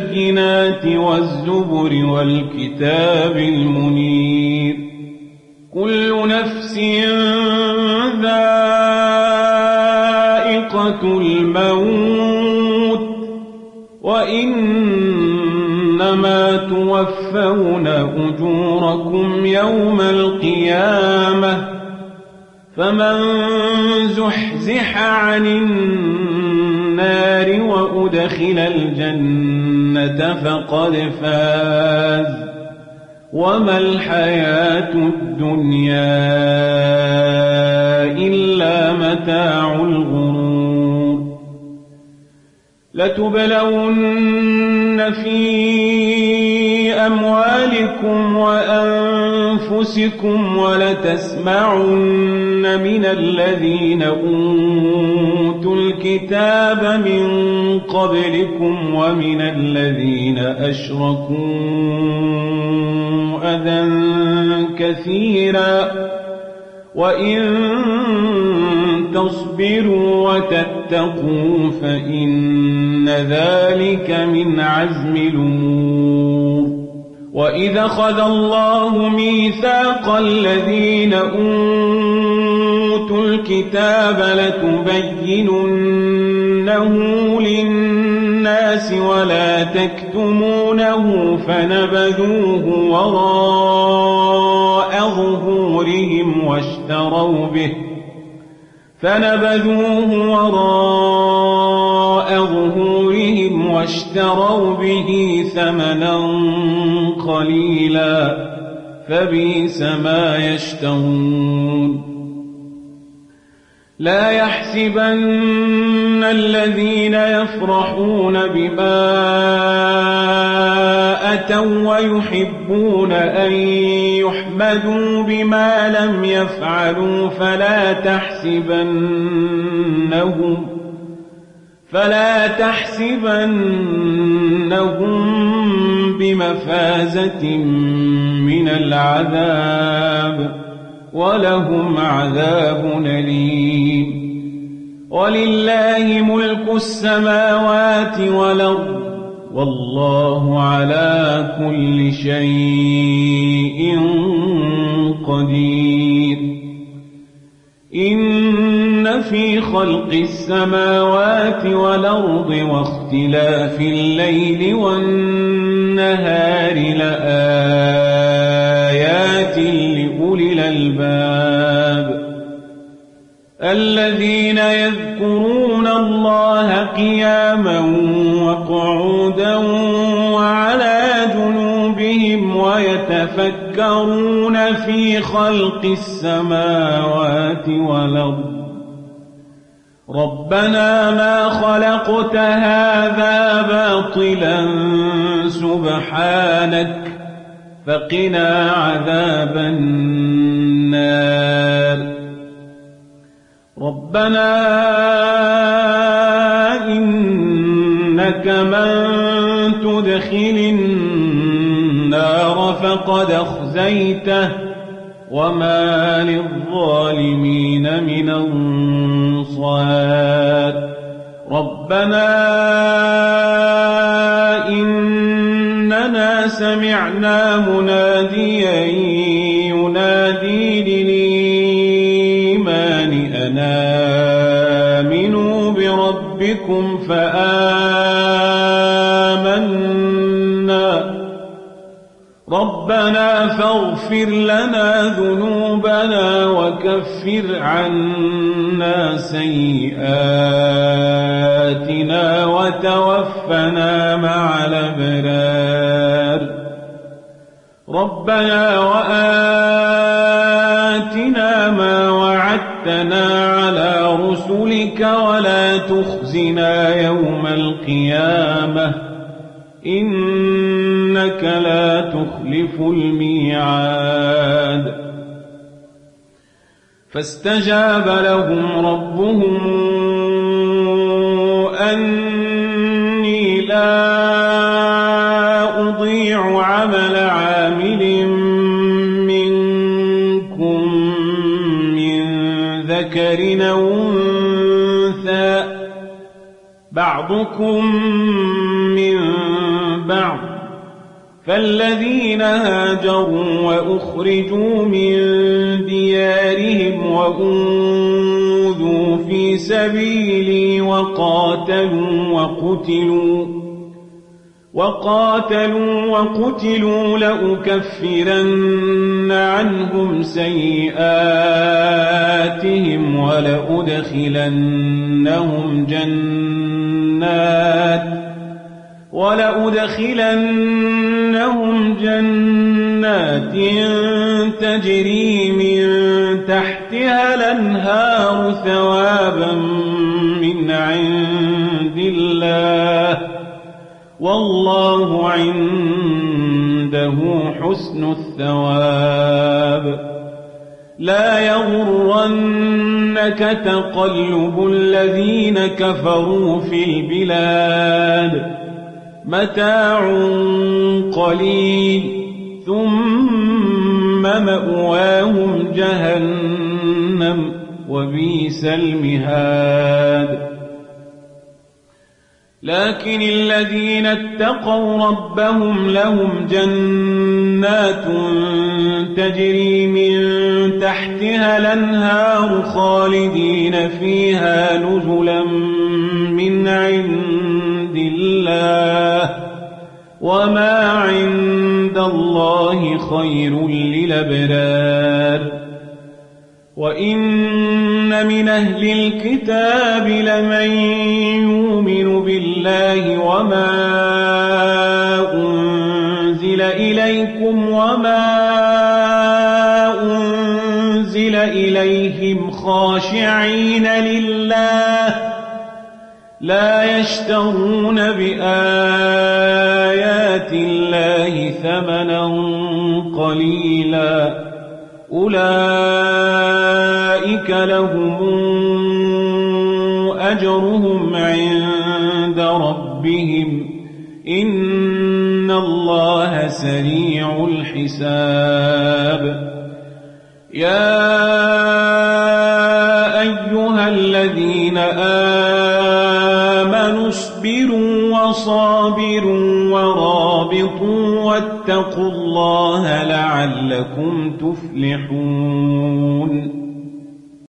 بالبينات والزبر والكتاب المنير كل نفس ذائقة الموت وإنما توفون أجوركم يوم القيامة فمن زحزح عن النار وأدخل الجنة فقد فاز وما الحياة الدنيا إلا متاع الغرور لتبلون في أموالكم وأنفسكم ولتسمعن من الذين أوتوا الكتاب من قبلكم ومن الذين أشركوا أذى كثيرا وإن تصبروا وتتقوا فإن ذلك من عزم الأمور وإذا أخذ الله ميثاق الذين أوتوا الكتاب لتبيننه للناس ولا تكتمونه فنبذوه وراء ظهورهم واشتروا به فنبذوه وراء ظهورهم واشتروا به ثمنا قليلا فبئس ما يشترون لا يحسبن الذين يفرحون بما أتوا ويحبون أن يحمدوا بما لم يفعلوا فلا تحسبنهم فلا تحسبنهم بمفازة من العذاب ولهم عذاب أليم ولله ملك السماوات والأرض والله على كل شيء قدير إن في خلق السماوات والأرض واختلاف الليل والنهار لآيات لأولي الألباب الذين يذكرون الله قياما وقعودا وعلى جنوبهم ويتفكرون في خلق السماوات والأرض ربنا ما خلقت هذا باطلا سبحانك فقنا عذاب النار ربنا إنك من تدخل النار فقد أخزيته وما للظالمين من أنصار ربنا إننا سمعنا مناديا ينادي للإيمان أن آمنوا بربكم فآمنا ربنا فاغفر لنا ذنوبنا وكفر عنا سيئاتنا وتوفنا مع الأبرار ربنا وآتنا ما وعدتنا على رسلك ولا تخزنا يوم القيامة إنك لا تخلف الميعاد فاستجاب لهم ربهم أني لا أضيع عمل عامل منكم من ذكر أو أنثى بعضكم من بعض فالذين هاجروا وأخرجوا من ديارهم وأوذوا في سبيلي وقاتلوا وقتلوا وقاتلوا وقتلوا لأكفرن عنهم سيئاتهم ولأدخلنهم جنات ولأدخلنهم جنات تجري من تحتها الأنهار ثوابا من عند الله والله عنده حسن الثواب لا يغرنك تقلب الذين كفروا في البلاد متاع قليل ثم مأواهم جهنم وبئس المهاد لكن الذين اتقوا ربهم لهم جنات تجري من تحتها الأنهار خالدين فيها نزلا من عند الله وما عند الله خير للأبرار وإن من أهل الكتاب لمن يؤمن بالله وما أنزل إليكم وما أنزل إليهم خاشعين لله لا يشترون بآيات الله ثمنا قليلا أولئك لهم أجرهم عند ربهم إن الله سريع الحساب يا أيها الذين آمنوا اصبروا وصابروا ورابطوا واتقوا الله لعلكم تفلحون